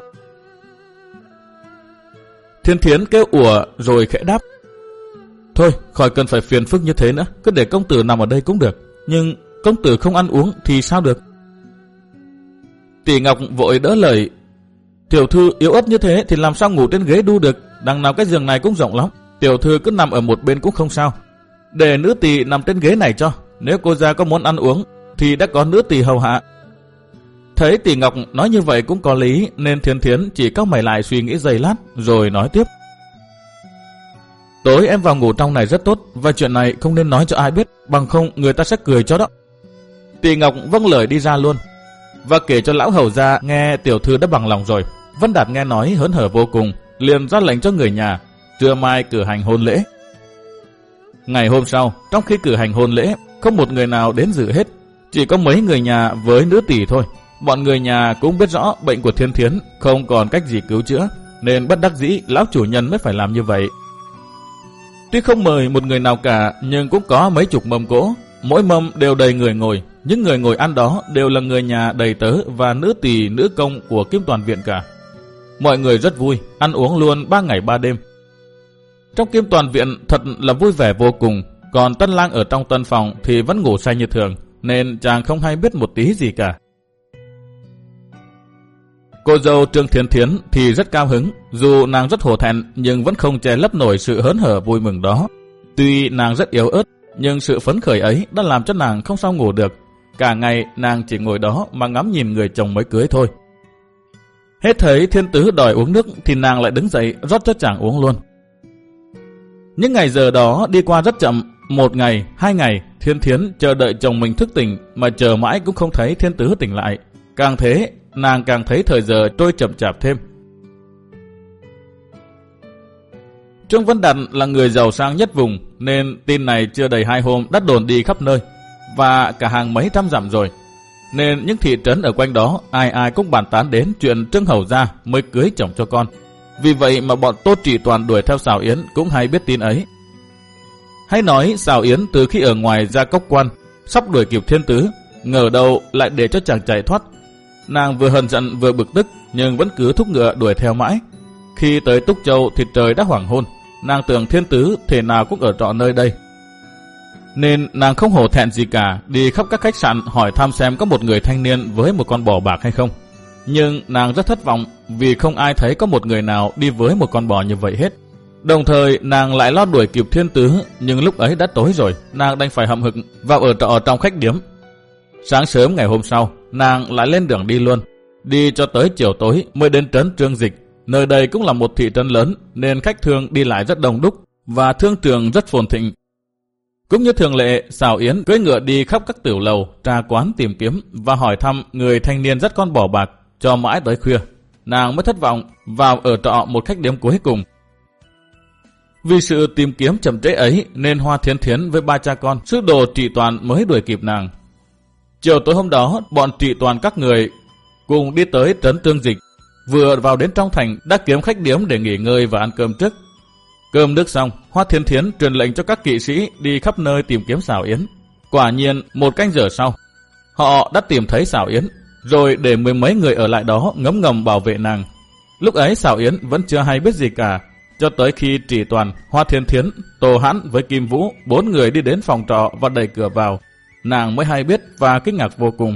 Thiên Thiến kêu ủa rồi khẽ đáp: Thôi, khỏi cần phải phiền phức như thế nữa, cứ để công tử nằm ở đây cũng được. Nhưng công tử không ăn uống thì sao được? Tỷ Ngọc vội đỡ lời: Tiểu thư yếu ớt như thế thì làm sao ngủ trên ghế đu được, đằng nào cái giường này cũng rộng lắm. Tiểu thư cứ nằm ở một bên cũng không sao. Để nữ tỳ nằm trên ghế này cho, nếu cô gia có muốn ăn uống thì đã có nữ tỳ hầu hạ. Thấy Tỷ Ngọc nói như vậy cũng có lý, nên Thiên Thiến chỉ cau mày lại suy nghĩ giây lát rồi nói tiếp: Tối em vào ngủ trong này rất tốt, và chuyện này không nên nói cho ai biết, bằng không người ta sẽ cười cho đó. Tỷ Ngọc vâng lời đi ra luôn và kể cho lão hầu gia nghe tiểu thư đã bằng lòng rồi. Vân Đạt nghe nói hớn hở vô cùng, liền ra lệnh cho người nhà trưa mai cử hành hôn lễ. Ngày hôm sau, trong khi cử hành hôn lễ, không một người nào đến dự hết, chỉ có mấy người nhà với nữ tỷ thôi. Bọn người nhà cũng biết rõ bệnh của Thiên Thiến không còn cách gì cứu chữa, nên bất đắc dĩ lão chủ nhân mới phải làm như vậy. Tuy không mời một người nào cả, nhưng cũng có mấy chục mâm cỗ, mỗi mâm đều đầy người ngồi. Những người ngồi ăn đó đều là người nhà đầy tớ và nữ tỳ nữ công của Kim Toàn viện cả. Mọi người rất vui, ăn uống luôn ba ngày ba đêm. Trong Kim Toàn viện thật là vui vẻ vô cùng, còn Tân Lang ở trong tân phòng thì vẫn ngủ say như thường, nên chàng không hay biết một tí gì cả. Cô dâu Trương Thiên Thiến thì rất cao hứng, dù nàng rất hổ thẹn nhưng vẫn không che lấp nổi sự hớn hở vui mừng đó. Tuy nàng rất yếu ớt, nhưng sự phấn khởi ấy đã làm cho nàng không sao ngủ được. Cả ngày nàng chỉ ngồi đó mà ngắm nhìn người chồng mới cưới thôi. Hết thấy Thiên Tứ đòi uống nước thì nàng lại đứng dậy rót cho chàng uống luôn. Những ngày giờ đó đi qua rất chậm, một ngày, hai ngày, Thiên Thiến chờ đợi chồng mình thức tỉnh mà chờ mãi cũng không thấy Thiên Tứ tỉnh lại. Càng thế, nàng càng thấy thời giờ trôi chậm chạp thêm. Trương Vân Đạt là người giàu sang nhất vùng, nên tin này chưa đầy hai hôm đã đồn đi khắp nơi, và cả hàng mấy trăm dặm rồi. Nên những thị trấn ở quanh đó ai ai cũng bàn tán đến chuyện Trương hầu gia mới cưới chồng cho con. Vì vậy mà bọn Tô Trị Toàn đuổi theo Sào Yến cũng hay biết tin ấy. Hay nói Sào Yến từ khi ở ngoài ra Cốc Quan sắp đuổi kịp Thiên Tứ, ngờ đâu lại để cho chàng chạy thoát. Nàng vừa hờn giận vừa bực tức, nhưng vẫn cứ thúc ngựa đuổi theo mãi. Khi tới Túc Châu thì trời đã hoàng hôn. Nàng tưởng Thiên Tứ thể nào cũng ở trọ nơi đây, nên nàng không hổ thẹn gì cả, đi khắp các khách sạn hỏi thăm xem có một người thanh niên với một con bò bạc hay không. Nhưng nàng rất thất vọng vì không ai thấy có một người nào đi với một con bò như vậy hết. Đồng thời nàng lại lo đuổi kịp Thiên Tứ, nhưng lúc ấy đã tối rồi, nàng đành phải hậm hực vào ở trọ trong khách điếm. Sáng sớm ngày hôm sau, nàng lại lên đường đi luôn. Đi cho tới chiều tối mới đến trấn Trương Dịch. Nơi đây cũng là một thị trấn lớn, nên khách thương đi lại rất đông đúc và thương trường rất phồn thịnh. Cũng như thường lệ, Sào Yến cưỡi ngựa đi khắp các tiểu lầu, trà quán tìm kiếm và hỏi thăm người thanh niên dắt con bò bạc, cho mãi tới khuya. Nàng mới thất vọng vào ở trọ một khách điếm cuối cùng. Vì sự tìm kiếm chậm trễ ấy nên Hoa Thiên Thiến với ba cha con, sứ đồ Trị Toàn mới đuổi kịp nàng. Chiều tối hôm đó, bọn Trị Toàn các người cùng đi tới trấn Trương Dịch. Vừa vào đến trong thành đã kiếm khách điếm để nghỉ ngơi và ăn cơm trước. Cơm nước xong, Hoa Thiên Thiến truyền lệnh cho các kỵ sĩ đi khắp nơi tìm kiếm Sào Yến. Quả nhiên một canh giờ sau, họ đã tìm thấy Sào Yến, rồi để mười mấy người ở lại đó ngấm ngầm bảo vệ nàng. Lúc ấy Sào Yến vẫn chưa hay biết gì cả, cho tới khi Trị Toàn, Hoa Thiên Thiến, Tô Hãn với Kim Vũ bốn người đi đến phòng trọ và đẩy cửa vào, nàng mới hay biết và kinh ngạc vô cùng.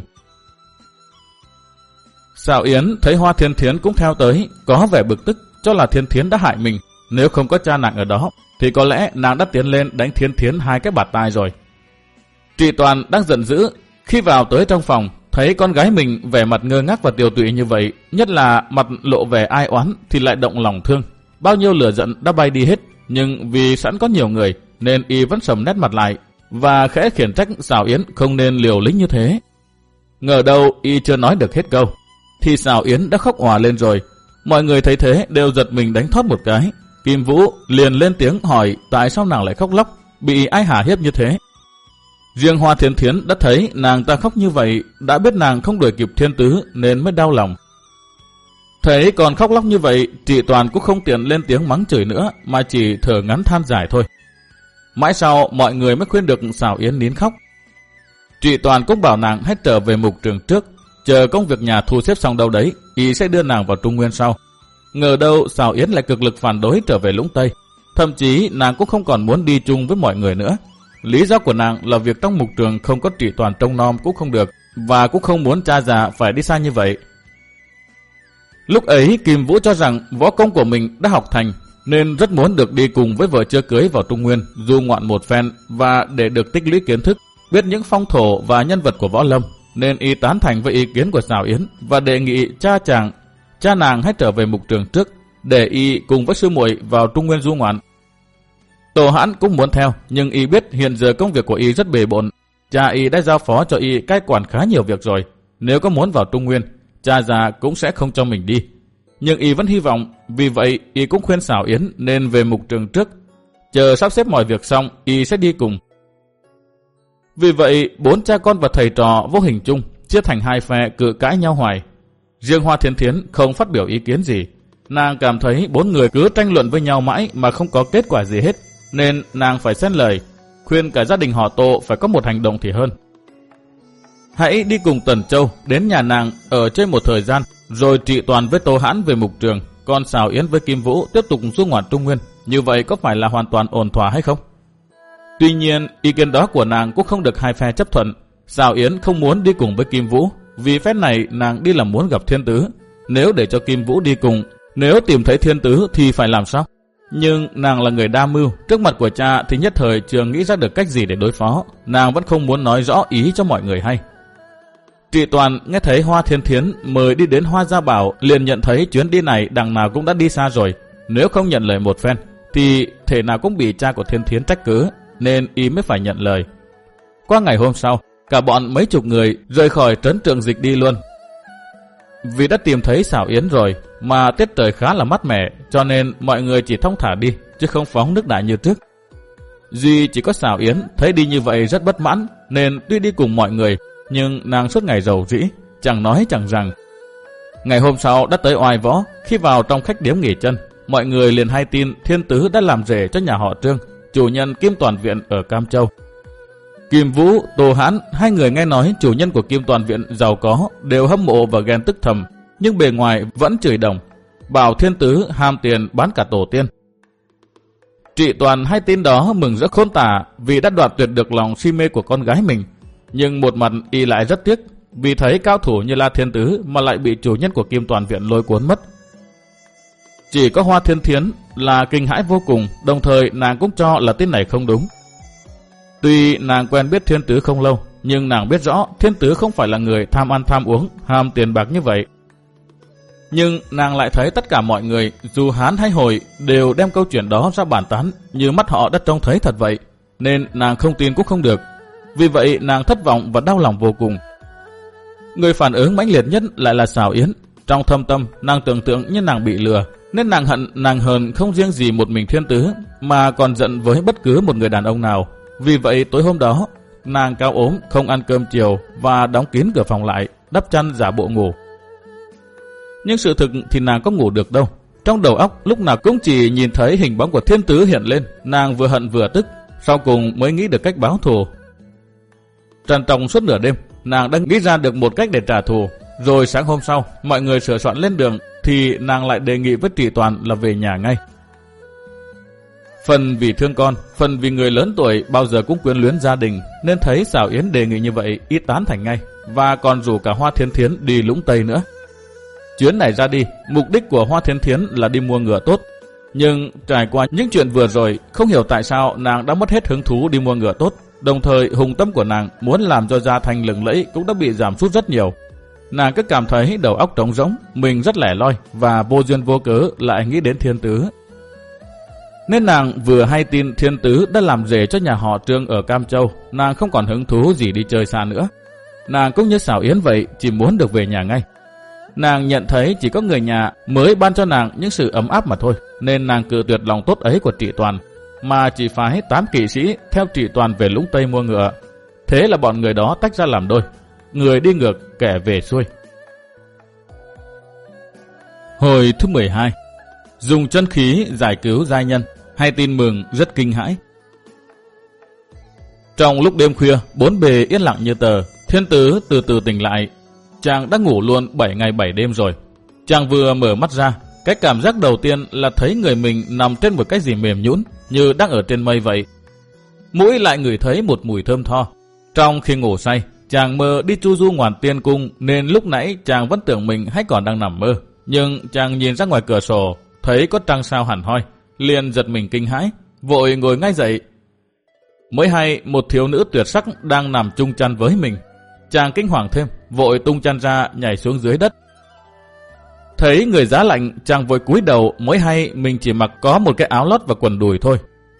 Sào Yến thấy Hoa Thiên Thiến cũng theo tới, có vẻ bực tức, cho là Thiên Thiến đã hại mình. Nếu không có cha nàng ở đó, thì có lẽ nàng đã tiến lên đánh Thiên Thiến hai cái bạt tai rồi. Trị Toàn đang giận dữ, khi vào tới trong phòng, Thấy con gái mình vẻ mặt ngơ ngác và tiều tụy như vậy, nhất là mặt lộ vẻ ai oán thì lại động lòng thương. Bao nhiêu lửa giận đã bay đi hết, nhưng vì sẵn có nhiều người nên y vẫn sầm nét mặt lại và khẽ khiển trách Sào Yến không nên liều lĩnh như thế. Ngờ đâu y chưa nói được hết câu thì Sào Yến đã khóc òa lên rồi. Mọi người thấy thế đều giật mình đánh thoát một cái. Kim Vũ liền lên tiếng hỏi tại sao nàng lại khóc lóc, bị ai hả hiếp như thế. Riêng Hoa Thiên Thiến đã thấy nàng ta khóc như vậy, đã biết nàng không đuổi kịp Thiên Tứ nên mới đau lòng. Thấy còn khóc lóc như vậy, Trị Toàn cũng không tiện lên tiếng mắng chửi nữa, mà chỉ thở ngắn than dài thôi. Mãi sau mọi người mới khuyên được Sào Yến nín khóc. Trị Toàn cũng bảo nàng hãy trở về mục trường trước, chờ công việc nhà thu xếp xong đâu đấy, y sẽ đưa nàng vào Trung Nguyên sau. Ngờ đâu Sào Yến lại cực lực phản đối trở về Lũng Tây, thậm chí nàng cũng không còn muốn đi chung với mọi người nữa. Lý do của nàng là việc trong mục trường không có Trị Toàn trông nom cũng không được, và cũng không muốn cha già phải đi xa như vậy. Lúc ấy Kim Vũ cho rằng võ công của mình đã học thành, nên rất muốn được đi cùng với vợ chưa cưới vào Trung Nguyên, du ngoạn một phen và để được tích lũy kiến thức, biết những phong thổ và nhân vật của võ lâm, nên y tán thành với ý kiến của Sào Yến và đề nghị cha chàng, cha nàng hãy trở về mục trường trước, để y cùng với sư muội vào Trung Nguyên du ngoạn. Tổ Hãn cũng muốn theo, nhưng y biết hiện giờ công việc của y rất bề bộn, cha y đã giao phó cho y cai quản khá nhiều việc rồi, nếu có muốn vào Trung Nguyên, cha già cũng sẽ không cho mình đi. Nhưng y vẫn hy vọng, vì vậy y cũng khuyên Sào Yến nên về mục trường trước, chờ sắp xếp mọi việc xong y sẽ đi cùng. Vì vậy bốn cha con và thầy trò vô hình chung chia thành hai phe cự cãi nhau hoài. Riêng Hoa Thiên Thiến không phát biểu ý kiến gì, nàng cảm thấy bốn người cứ tranh luận với nhau mãi mà không có kết quả gì hết, nên nàng phải xen lời, khuyên cả gia đình họ Tô phải có một hành động thì hơn. Hãy đi cùng Tần Châu đến nhà nàng ở trên một thời gian, rồi Trị Toàn với Tô Hãn về mục trường, còn Sào Yến với Kim Vũ tiếp tục du ngoạn Trung Nguyên. Như vậy có phải là hoàn toàn ổn thỏa hay không? Tuy nhiên ý kiến đó của nàng cũng không được hai phe chấp thuận. Sào Yến không muốn đi cùng với Kim Vũ, vì phép này nàng đi là muốn gặp Thiên Tứ. Nếu để cho Kim Vũ đi cùng, nếu tìm thấy Thiên Tứ thì phải làm sao? Nhưng nàng là người đa mưu, trước mặt của cha thì nhất thời chưa nghĩ ra được cách gì để đối phó. Nàng vẫn không muốn nói rõ ý cho mọi người hay. Trị Toàn nghe thấy Hoa Thiên Thiến mời đi đến Hoa Gia Bảo, liền nhận thấy chuyến đi này đằng nào cũng đã đi xa rồi. Nếu không nhận lời một phen thì thể nào cũng bị cha của Thiên Thiến trách cứ, nên y mới phải nhận lời. Qua ngày hôm sau, cả bọn mấy chục người rời khỏi trấn Trượng Dịch đi luôn. Vì đã tìm thấy Sào Yến rồi, mà tiết trời khá là mát mẻ, cho nên mọi người chỉ thong thả đi, chứ không phóng nước đại như trước. Duy chỉ có Sào Yến thấy đi như vậy rất bất mãn, nên tuy đi cùng mọi người, nhưng nàng suốt ngày rầu rĩ, chẳng nói chẳng rằng. Ngày hôm sau đã tới Oai Võ, khi vào trong khách điếm nghỉ chân, mọi người liền hay tin Thiên Tứ đã làm rể cho nhà họ Trương, chủ nhân Kim Toàn Viện ở Cam Châu. Kim Vũ, Tô Hãn, hai người nghe nói chủ nhân của Kim Toàn Viện giàu có, đều hâm mộ và ghen tức thầm, nhưng bề ngoài vẫn chửi đồng, bảo Thiên Tứ ham tiền bán cả tổ tiên. Trị Toàn hay tin đó mừng rất khôn tả, vì đã đoạt tuyệt được lòng si mê của con gái mình. Nhưng một mặt y lại rất tiếc, vì thấy cao thủ như La Thiên Tứ mà lại bị chủ nhân của Kim Toàn Viện lôi cuốn mất. Chỉ có Hoa Thiên Thiến là kinh hãi vô cùng, đồng thời nàng cũng cho là tin này không đúng. Tuy nàng quen biết Thiên Tứ không lâu, nhưng nàng biết rõ Thiên Tứ không phải là người tham ăn tham uống, ham tiền bạc như vậy. Nhưng nàng lại thấy tất cả mọi người, dù Hán hay Hồi, đều đem câu chuyện đó ra bàn tán, như mắt họ đã trông thấy thật vậy, nên nàng không tin cũng không được. Vì vậy nàng thất vọng và đau lòng vô cùng. Người phản ứng mãnh liệt nhất lại là Sào Yến. Trong thâm tâm nàng tưởng tượng như nàng bị lừa, nên nàng hận nàng hờn không riêng gì một mình Thiên Tứ, mà còn giận với bất cứ một người đàn ông nào. Vì vậy tối hôm đó nàng cao ốm, không ăn cơm chiều và đóng kín cửa phòng lại, đắp chăn giả bộ ngủ. Nhưng sự thực thì nàng có ngủ được đâu. Trong đầu óc lúc nào cũng chỉ nhìn thấy hình bóng của Thiên Tứ hiện lên. Nàng vừa hận vừa tức, sau cùng mới nghĩ được cách báo thù. Trằn trọc suốt nửa đêm, nàng đã nghĩ ra được một cách để trả thù. Rồi sáng hôm sau, mọi người sửa soạn lên đường, thì nàng lại đề nghị với Trị Toàn là về nhà ngay. Phần vì thương con, phần vì người lớn tuổi bao giờ cũng quyến luyến gia đình, nên thấy Sào Yến đề nghị như vậy, y tán thành ngay, và còn rủ cả Hoa Thiên Thiến đi Lũng Tây nữa. Chuyến này ra đi, mục đích của Hoa Thiên Thiến là đi mua ngựa tốt. Nhưng trải qua những chuyện vừa rồi, không hiểu tại sao nàng đã mất hết hứng thú đi mua ngựa tốt, Đồng thời hùng tâm của nàng muốn làm cho gia thành lừng lẫy cũng đã bị giảm sút rất nhiều. Nàng cứ cảm thấy đầu óc trống rỗng, mình rất lẻ loi và vô duyên vô cớ lại nghĩ đến Thiên Tứ. Nên nàng vừa hay tin Thiên Tứ đã làm rể cho nhà họ Trương ở Cam Châu, nàng không còn hứng thú gì đi chơi xa nữa. Nàng cũng như Sảo Yến vậy, chỉ muốn được về nhà ngay. Nàng nhận thấy chỉ có người nhà mới ban cho nàng những sự ấm áp mà thôi, nên nàng cự tuyệt lòng tốt ấy của Trị Toàn, mà chỉ phái tám kỵ sĩ theo Trị Toàn về Lũng Tây mua ngựa. Thế là bọn người đó tách ra làm đôi, người đi ngược kẻ về xuôi. Hồi thứ mười hai, dùng chân khí giải cứu giai nhân, hay tin mừng rất kinh hãi. Trong lúc đêm khuya, bốn bề yên lặng như tờ, Thiên Tứ từ từ tỉnh lại. Chàng đã ngủ luôn bảy ngày bảy đêm rồi. Chàng vừa mở mắt ra, cái cảm giác đầu tiên là thấy người mình nằm trên một cái gì mềm nhũn, như đang ở trên mây vậy. Mũi lại ngửi thấy một mùi thơm tho. Trong khi ngủ say, chàng mơ đi chu du ngoạn tiên cung, nên lúc nãy chàng vẫn tưởng mình hay còn đang nằm mơ. Nhưng chàng nhìn ra ngoài cửa sổ, thấy có trăng sao hẳn hoi, liền giật mình kinh hãi, vội ngồi ngay dậy. Mới hay một thiếu nữ tuyệt sắc đang nằm chung chăn với mình. Chàng kinh hoàng thêm, vội tung chăn ra nhảy xuống dưới đất. Thấy người giá lạnh, chàng vội cúi đầu, mới hay mình chỉ mặc có một cái áo lót và quần đùi thôi.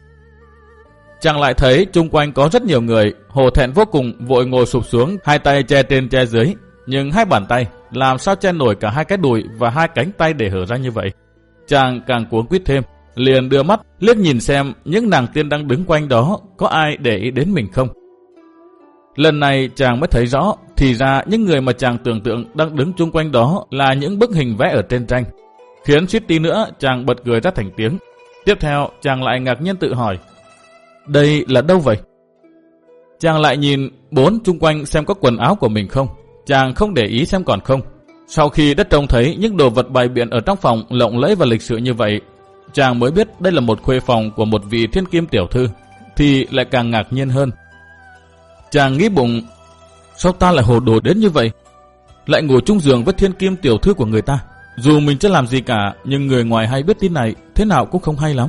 Chàng lại thấy chung quanh có rất nhiều người, hổ thẹn vô cùng, vội ngồi sụp xuống, hai tay che trên che dưới. Nhưng hai bàn tay làm sao che nổi cả hai cái đùi và hai cánh tay để hở ra như vậy. Chàng càng cuống quýt thêm, liền đưa mắt liếc nhìn xem những nàng tiên đang đứng quanh đó có ai để ý đến mình không. Lần này chàng mới thấy rõ, thì ra những người mà chàng tưởng tượng đang đứng chung quanh đó là những bức hình vẽ ở trên tranh, khiến suýt tí nữa chàng bật cười ra thành tiếng. Tiếp theo chàng lại ngạc nhiên tự hỏi, đây là đâu vậy? Chàng lại nhìn bốn chung quanh xem có quần áo của mình không. Chàng không để ý xem còn không. Sau khi đã trông thấy những đồ vật bày biện ở trong phòng lộng lẫy và lịch sự như vậy, chàng mới biết đây là một khuê phòng của một vị thiên kim tiểu thư, thì lại càng ngạc nhiên hơn. Chàng nghĩ bụng, sao ta lại hồ đồ đến như vậy? Lại ngủ chung giường với thiên kim tiểu thư của người ta. Dù mình chưa làm gì cả, nhưng người ngoài hay biết tin này, thế nào cũng không hay lắm.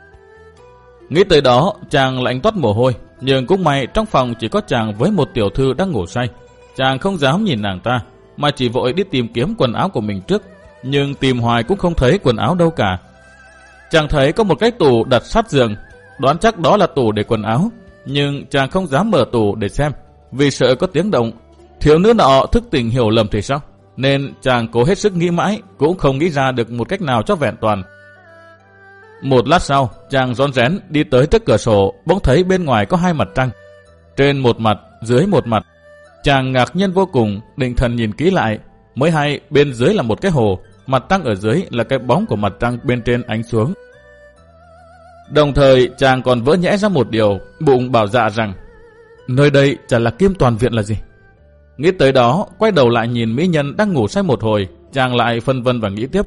Nghĩ tới đó, chàng lạnh toát mồ hôi. Nhưng cũng may trong phòng chỉ có chàng với một tiểu thư đang ngủ say. Chàng không dám nhìn nàng ta, mà chỉ vội đi tìm kiếm quần áo của mình trước. Nhưng tìm hoài cũng không thấy quần áo đâu cả. Chàng thấy có một cái tủ đặt sát giường, đoán chắc đó là tủ để quần áo. Nhưng chàng không dám mở tủ để xem, vì sợ có tiếng động, thiếu nữ nọ thức tỉnh hiểu lầm thì sao. Nên chàng cố hết sức nghĩ mãi, cũng không nghĩ ra được một cách nào cho vẹn toàn. Một lát sau, chàng rón rén đi tới trước cửa sổ, bỗng thấy bên ngoài có hai mặt trăng, trên một mặt, dưới một mặt. Chàng ngạc nhiên vô cùng, định thần nhìn kỹ lại, mới hay bên dưới là một cái hồ, mặt trăng ở dưới là cái bóng của mặt trăng bên trên ánh xuống. Đồng thời chàng còn vỡ nhẽ ra một điều, bụng bảo dạ rằng nơi đây chả là Kim Toàn Viện là gì. Nghĩ tới đó, quay đầu lại nhìn mỹ nhân đang ngủ say một hồi, chàng lại phân vân và nghĩ tiếp.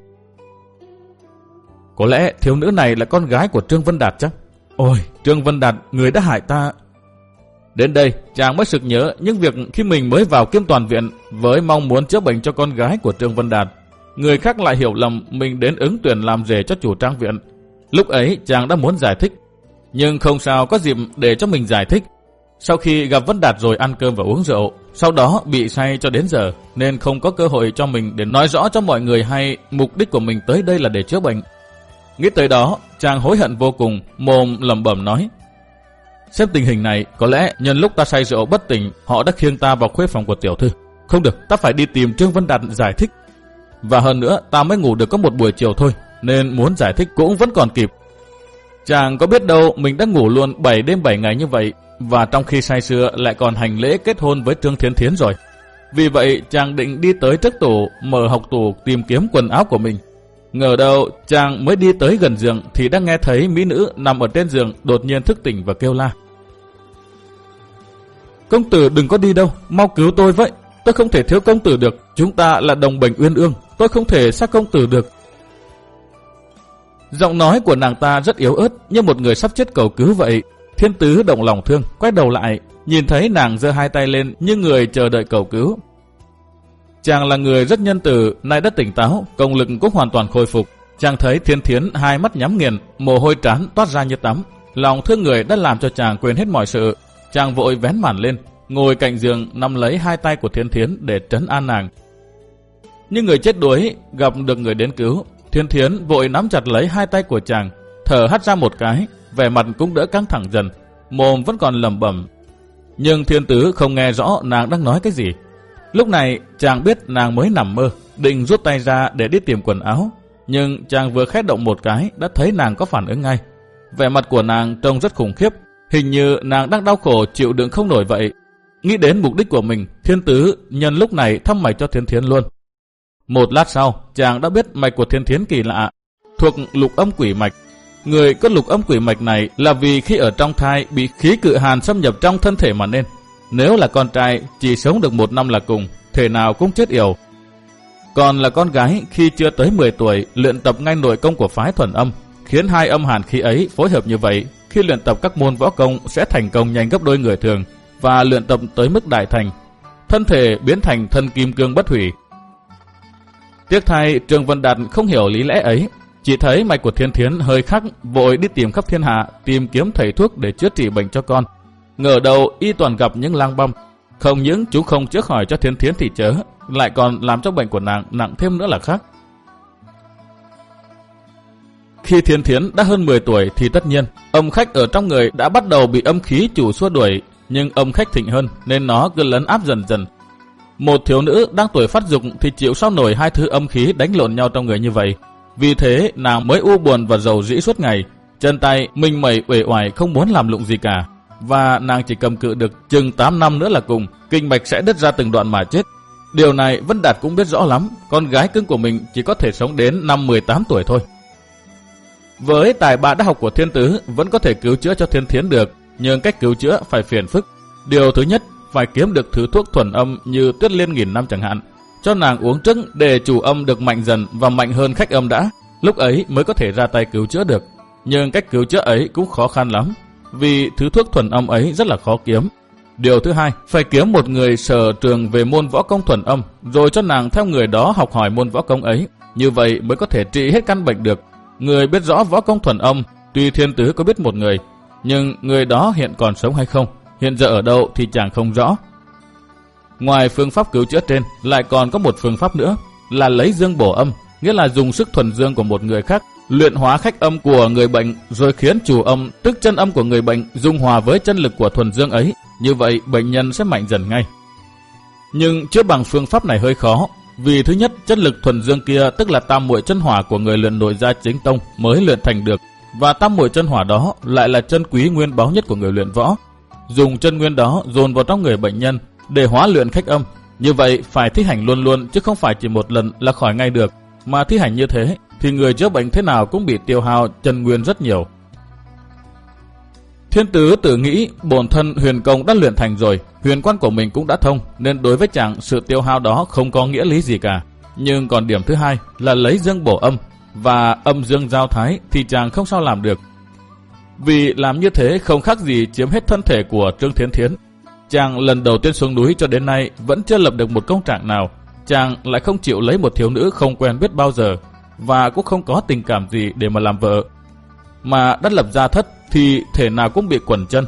Có lẽ thiếu nữ này là con gái của Trương Vân Đạt chắc. Ôi, Trương Vân Đạt, người đã hại ta. Đến đây, chàng mới sực nhớ những việc khi mình mới vào Kim Toàn Viện với mong muốn chữa bệnh cho con gái của Trương Vân Đạt. Người khác lại hiểu lầm mình đến ứng tuyển làm rể cho chủ trang viện. Lúc ấy chàng đã muốn giải thích, nhưng không sao có dịp để cho mình giải thích. Sau khi gặp Vân Đạt rồi ăn cơm và uống rượu, sau đó bị say cho đến giờ, nên không có cơ hội cho mình để nói rõ cho mọi người hay mục đích của mình tới đây là để chữa bệnh. Nghĩ tới đó, chàng hối hận vô cùng, mồm lẩm bẩm nói: xem tình hình này, có lẽ nhân lúc ta say rượu bất tỉnh, họ đã khiêng ta vào khuê phòng của tiểu thư. Không được, ta phải đi tìm Trương Vân Đạt giải thích. Và hơn nữa, ta mới ngủ được có một buổi chiều thôi, nên muốn giải thích cũng vẫn còn kịp. Chàng có biết đâu mình đã ngủ luôn bảy đêm bảy ngày như vậy, và trong khi say sưa lại còn hành lễ kết hôn với Trương Thiến Thiến rồi. Vì vậy chàng định đi tới trước tủ, mở hộc tủ tìm kiếm quần áo của mình. Ngờ đâu chàng mới đi tới gần giường thì đã nghe thấy mỹ nữ nằm ở trên giường đột nhiên thức tỉnh và kêu la: công tử đừng có đi đâu, mau cứu tôi vậy. Tôi không thể thiếu công tử được, chúng ta là đồng bệnh uyên ương, tôi không thể xa công tử được. Giọng nói của nàng ta rất yếu ớt, như một người sắp chết cầu cứu vậy. Thiên Tứ động lòng thương, quay đầu lại, nhìn thấy nàng giơ hai tay lên như người chờ đợi cầu cứu. Chàng là người rất nhân từ, nay đã tỉnh táo, công lực cũng hoàn toàn khôi phục. Chàng thấy Thiên Thiến hai mắt nhắm nghiền, mồ hôi trán toát ra như tắm. Lòng thương người đã làm cho chàng quên hết mọi sự. Chàng vội vén màn lên, ngồi cạnh giường nắm lấy hai tay của Thiên Thiến để trấn an nàng. Nhưng người chết đuối gặp được người đến cứu, Thiên Thiến vội nắm chặt lấy hai tay của chàng, thở hắt ra một cái, vẻ mặt cũng đỡ căng thẳng dần, mồm vẫn còn lẩm bẩm. Nhưng Thiên Tứ không nghe rõ nàng đang nói cái gì. Lúc này chàng biết nàng mới nằm mơ, định rút tay ra để đi tìm quần áo, nhưng chàng vừa khẽ động một cái đã thấy nàng có phản ứng ngay. Vẻ mặt của nàng trông rất khủng khiếp, hình như nàng đang đau khổ chịu đựng không nổi vậy. Nghĩ đến mục đích của mình, Thiên Tứ nhân lúc này thăm mạch cho Thiên Thiến luôn. Một lát sau, chàng đã biết mạch của Thiên Thiến kỳ lạ, thuộc lục âm quỷ mạch. Người có lục âm quỷ mạch này là vì khi ở trong thai bị khí cự hàn xâm nhập trong thân thể mà nên. Nếu là con trai chỉ sống được một năm là cùng, thể nào cũng chết yểu. Còn là con gái khi chưa tới mười tuổi luyện tập ngay nội công của phái thuần âm, khiến hai âm hàn khí ấy phối hợp như vậy, khi luyện tập các môn võ công sẽ thành công nhanh gấp đôi người thường và luyện tập tới mức đại thành, thân thể biến thành thân kim cương bất hủy. Tiếc thay Trương Vân Đạt không hiểu lý lẽ ấy, chỉ thấy mạch của Thiên Thiến hơi khắc, vội đi tìm khắp thiên hạ tìm kiếm thầy thuốc để chữa trị bệnh cho con. Ngờ đầu y toàn gặp những lang băm, không những chúng không chữa khỏi cho Thiên Thiến thì chớ, lại còn làm cho bệnh của nàng nặng thêm nữa là khác. Khi Thiên Thiến đã hơn mười tuổi thì tất nhiên âm khách ở trong người đã bắt đầu bị âm khí chủ xua đuổi, nhưng âm khách thịnh hơn nên nó cứ lấn áp dần dần. Một thiếu nữ đang tuổi phát dục thì chịu sao nổi hai thứ âm khí đánh lộn nhau trong người như vậy. Vì thế nàng mới u buồn và rầu rĩ suốt ngày, chân tay mình mẩy uể oải không muốn làm lụng gì cả. Và nàng chỉ cầm cự được chừng tám năm nữa là cùng, kinh mạch sẽ đứt ra từng đoạn mà chết. Điều này Vân Đạt cũng biết rõ lắm, con gái cưng của mình chỉ có thể sống đến năm mười tám tuổi thôi. Với tài ba đã học của Thiên Tứ vẫn có thể cứu chữa cho Thiên Thiến được, nhưng cách cứu chữa phải phiền phức. Điều thứ nhất, phải kiếm được thứ thuốc thuần âm như Tuyết Liên nghìn năm chẳng hạn, cho nàng uống trước để chủ âm được mạnh dần và mạnh hơn khách âm đã, lúc ấy mới có thể ra tay cứu chữa được. Nhưng cách cứu chữa ấy cũng khó khăn lắm, vì thứ thuốc thuần âm ấy rất là khó kiếm. Điều thứ hai, phải kiếm một người sở trường về môn võ công thuần âm, rồi cho nàng theo người đó học hỏi môn võ công ấy, như vậy mới có thể trị hết căn bệnh được. Người biết rõ võ công thuần âm, tuy Thiên Tứ có biết một người, nhưng người đó hiện còn sống hay không, hiện giờ ở đâu thì chàng không rõ. Ngoài phương pháp cứu chữa trên, lại còn có một phương pháp nữa, là lấy dương bổ âm, nghĩa là dùng sức thuần dương của một người khác, luyện hóa khách âm của người bệnh, rồi khiến chủ âm, tức chân âm của người bệnh, dung hòa với chân lực của thuần dương ấy. Như vậy bệnh nhân sẽ mạnh dần ngay. Nhưng chữa bằng phương pháp này hơi khó, vì thứ nhất, chân lực thuần dương kia tức là tam muội chân hỏa của người luyện nội gia chính tông mới luyện thành được, và tam muội chân hỏa đó lại là chân quý nguyên báu nhất của người luyện võ. Dùng chân nguyên đó dồn vào trong người bệnh nhân để hóa luyện khách âm, như vậy phải thi hành luôn luôn chứ không phải chỉ một lần là khỏi ngay được, mà thi hành như thế thì người chữa bệnh thế nào cũng bị tiêu hao chân nguyên rất nhiều. Thiên Tứ tự nghĩ bổn thân huyền công đã luyện thành rồi, huyền quan của mình cũng đã thông, nên đối với chàng sự tiêu hao đó không có nghĩa lý gì cả. Nhưng còn điểm thứ hai là lấy dương bổ âm và âm dương giao thái thì chàng không sao làm được. Vì làm như thế không khác gì chiếm hết thân thể của Trương Thiên Thiến. Chàng lần đầu tiên xuống núi cho đến nay vẫn chưa lập được một công trạng nào. Chàng lại không chịu lấy một thiếu nữ không quen biết bao giờ, và cũng không có tình cảm gì để mà làm vợ. Mà đã lập gia thất thì thể nào cũng bị quẩn chân.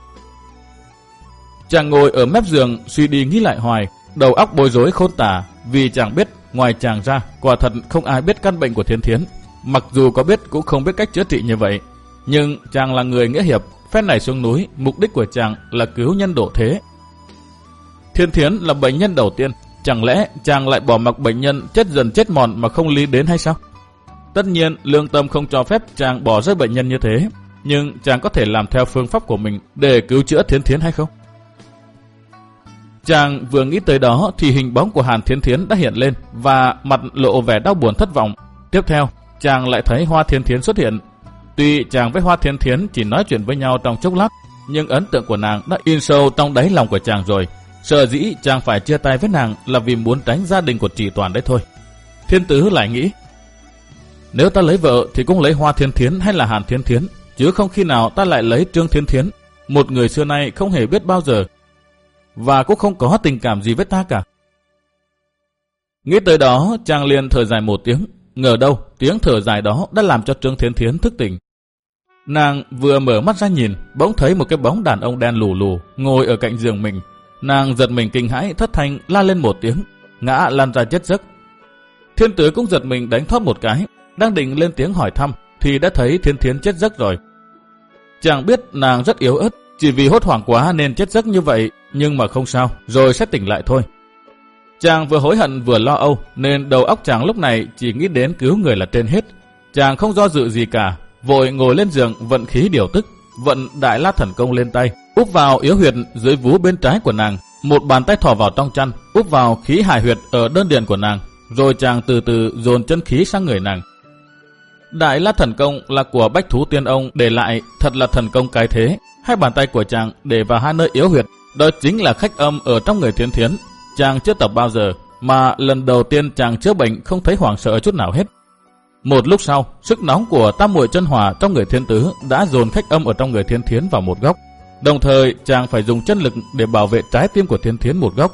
Chàng ngồi ở mép giường suy đi nghĩ lại hoài, đầu óc bối rối khôn tả, vì chàng biết ngoài chàng ra quả thật không ai biết căn bệnh của Thiên Thiến. Mặc dù có biết cũng không biết cách chữa trị như vậy. Nhưng chàng là người nghĩa hiệp, phép này xuống núi, mục đích của chàng là cứu nhân độ thế. Thiên Thiến là bệnh nhân đầu tiên, chẳng lẽ chàng lại bỏ mặc bệnh nhân chết dần chết mòn mà không lý đến hay sao? Tất nhiên lương tâm không cho phép chàng bỏ rơi bệnh nhân như thế, nhưng chàng có thể làm theo phương pháp của mình để cứu chữa Thiên Thiến hay không? Chàng vừa nghĩ tới đó thì hình bóng của Hàn Thiên Thiến đã hiện lên và mặt lộ vẻ đau buồn thất vọng. Tiếp theo, chàng lại thấy Hoa Thiên Thiến xuất hiện. Tuy chàng với Hoa Thiên Thiến chỉ nói chuyện với nhau trong chốc lát, nhưng ấn tượng của nàng đã in sâu trong đáy lòng của chàng rồi. Sợ dĩ chàng phải chia tay với nàng là vì muốn tránh gia đình của Trì Toàn đấy thôi. Thiên Tứ lại nghĩ, nếu ta lấy vợ thì cũng lấy Hoa Thiên Thiến hay là Hàn Thiên Thiến, chứ không khi nào ta lại lấy Trương Thiên Thiến, một người xưa nay không hề biết bao giờ, và cũng không có tình cảm gì với ta cả. Nghĩ tới đó, chàng liền thở dài một tiếng, ngờ đâu tiếng thở dài đó đã làm cho Trương Thiên Thiến thức tỉnh. Nàng vừa mở mắt ra nhìn, bỗng thấy một cái bóng đàn ông đen lù lù ngồi ở cạnh giường mình. Nàng giật mình kinh hãi, thất thanh la lên một tiếng, ngã lăn ra chết giấc. Thiên Tử cũng giật mình đánh thoát một cái, đang định lên tiếng hỏi thăm thì đã thấy Thiên Thiến chết giấc rồi. Chàng biết nàng rất yếu ớt, chỉ vì hốt hoảng quá nên chết giấc như vậy, nhưng mà không sao, rồi sẽ tỉnh lại thôi. Chàng vừa hối hận vừa lo âu, nên đầu óc chàng lúc này chỉ nghĩ đến cứu người là trên hết. Chàng không do dự gì cả, vội ngồi lên giường vận khí điều tức, vận Đại La Thần Công lên tay, úp vào yếu huyệt dưới vú bên trái của nàng, một bàn tay thò vào trong chăn, úp vào khí hải huyệt ở đơn điền của nàng, rồi chàng từ từ dồn chân khí sang người nàng. Đại La Thần Công là của Bách Thú Tiên Ông để lại, thật là thần công cái thế. Hai bàn tay của chàng để vào hai nơi yếu huyệt, đó chính là khách âm ở trong người Thiên Thiến. Chàng chưa tập bao giờ, mà lần đầu tiên chàng chữa bệnh không thấy hoảng sợ chút nào hết. Một lúc sau, sức nóng của tam muội chân hỏa trong người Thiên Tứ đã dồn khách âm ở trong người Thiên Thiến vào một góc. Đồng thời, chàng phải dùng chân lực để bảo vệ trái tim của Thiên Thiến một góc.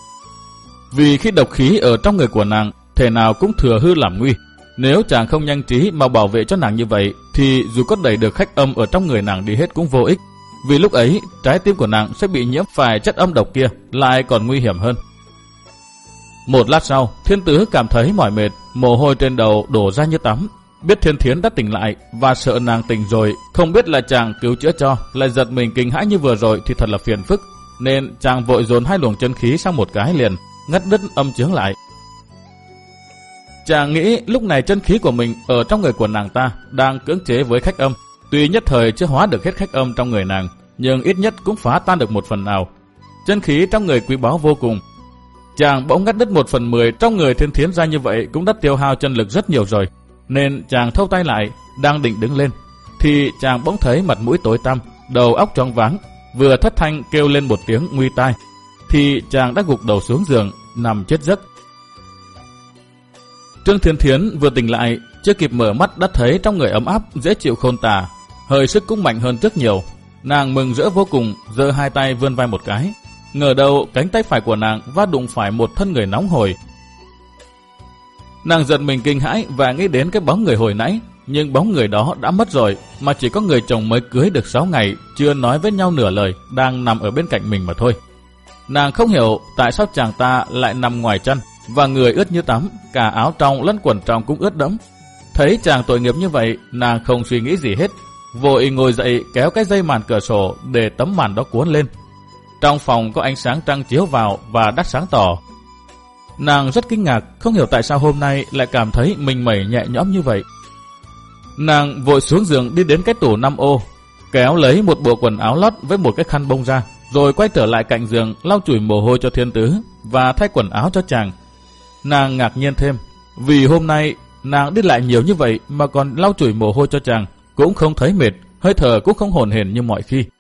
Vì khi độc khí ở trong người của nàng, thể nào cũng thừa hư làm nguy. Nếu chàng không nhanh trí mà bảo vệ cho nàng như vậy, thì dù có đẩy được khách âm ở trong người nàng đi hết cũng vô ích. Vì lúc ấy, trái tim của nàng sẽ bị nhiễm phải chất âm độc kia, lại còn nguy hiểm hơn. Một lát sau, Thiên Tứ cảm thấy mỏi mệt, mồ hôi trên đầu đổ ra như tắm. Biết Thiên Thiến đã tỉnh lại và sợ nàng tỉnh rồi, không biết là chàng cứu chữa cho, lại giật mình kinh hãi như vừa rồi thì thật là phiền phức. Nên chàng vội dồn hai luồng chân khí sang một cái liền, ngắt đứt âm chướng lại. Chàng nghĩ lúc này chân khí của mình ở trong người của nàng ta đang cưỡng chế với khách âm. Tuy nhất thời chưa hóa được hết khách âm trong người nàng, nhưng ít nhất cũng phá tan được một phần nào. Chân khí trong người quý báu vô cùng. Chàng bỗng ngắt đứt một phần mười trong người Thiên Thiến ra như vậy cũng đã tiêu hao chân lực rất nhiều rồi. Nên chàng thâu tay lại, đang định đứng lên, thì chàng bỗng thấy mặt mũi tối tăm, đầu óc choáng váng, vừa thất thanh kêu lên một tiếng nguy tai, thì chàng đã gục đầu xuống giường, nằm chết giấc. Trương Thiên Thiến vừa tỉnh lại, chưa kịp mở mắt đã thấy trong người ấm áp, dễ chịu khôn tả, hơi sức cũng mạnh hơn rất nhiều. Nàng mừng rỡ vô cùng, giơ hai tay vươn vai một cái. Ngờ đâu cánh tay phải của nàng va đụng phải một thân người nóng hổi. Nàng giật mình kinh hãi và nghĩ đến cái bóng người hồi nãy, nhưng bóng người đó đã mất rồi, mà chỉ có người chồng mới cưới được sáu ngày, chưa nói với nhau nửa lời, đang nằm ở bên cạnh mình mà thôi. Nàng không hiểu tại sao chàng ta lại nằm ngoài chăn, và người ướt như tắm, cả áo trong lẫn quần trong cũng ướt đẫm. Thấy chàng tội nghiệp như vậy, nàng không suy nghĩ gì hết, vội ngồi dậy kéo cái dây màn cửa sổ để tấm màn đó cuốn lên. Trong phòng có ánh sáng trăng chiếu vào và đắt sáng tỏ. Nàng rất kinh ngạc, không hiểu tại sao hôm nay lại cảm thấy mình mẩy nhẹ nhõm như vậy. Nàng vội xuống giường đi đến cái tủ năm ô, kéo lấy một bộ quần áo lót với một cái khăn bông ra, rồi quay trở lại cạnh giường lau chùi mồ hôi cho Thiên Tứ và thay quần áo cho chàng. Nàng ngạc nhiên thêm, vì hôm nay nàng đi lại nhiều như vậy mà còn lau chùi mồ hôi cho chàng, cũng không thấy mệt, hơi thở cũng không hổn hển như mọi khi.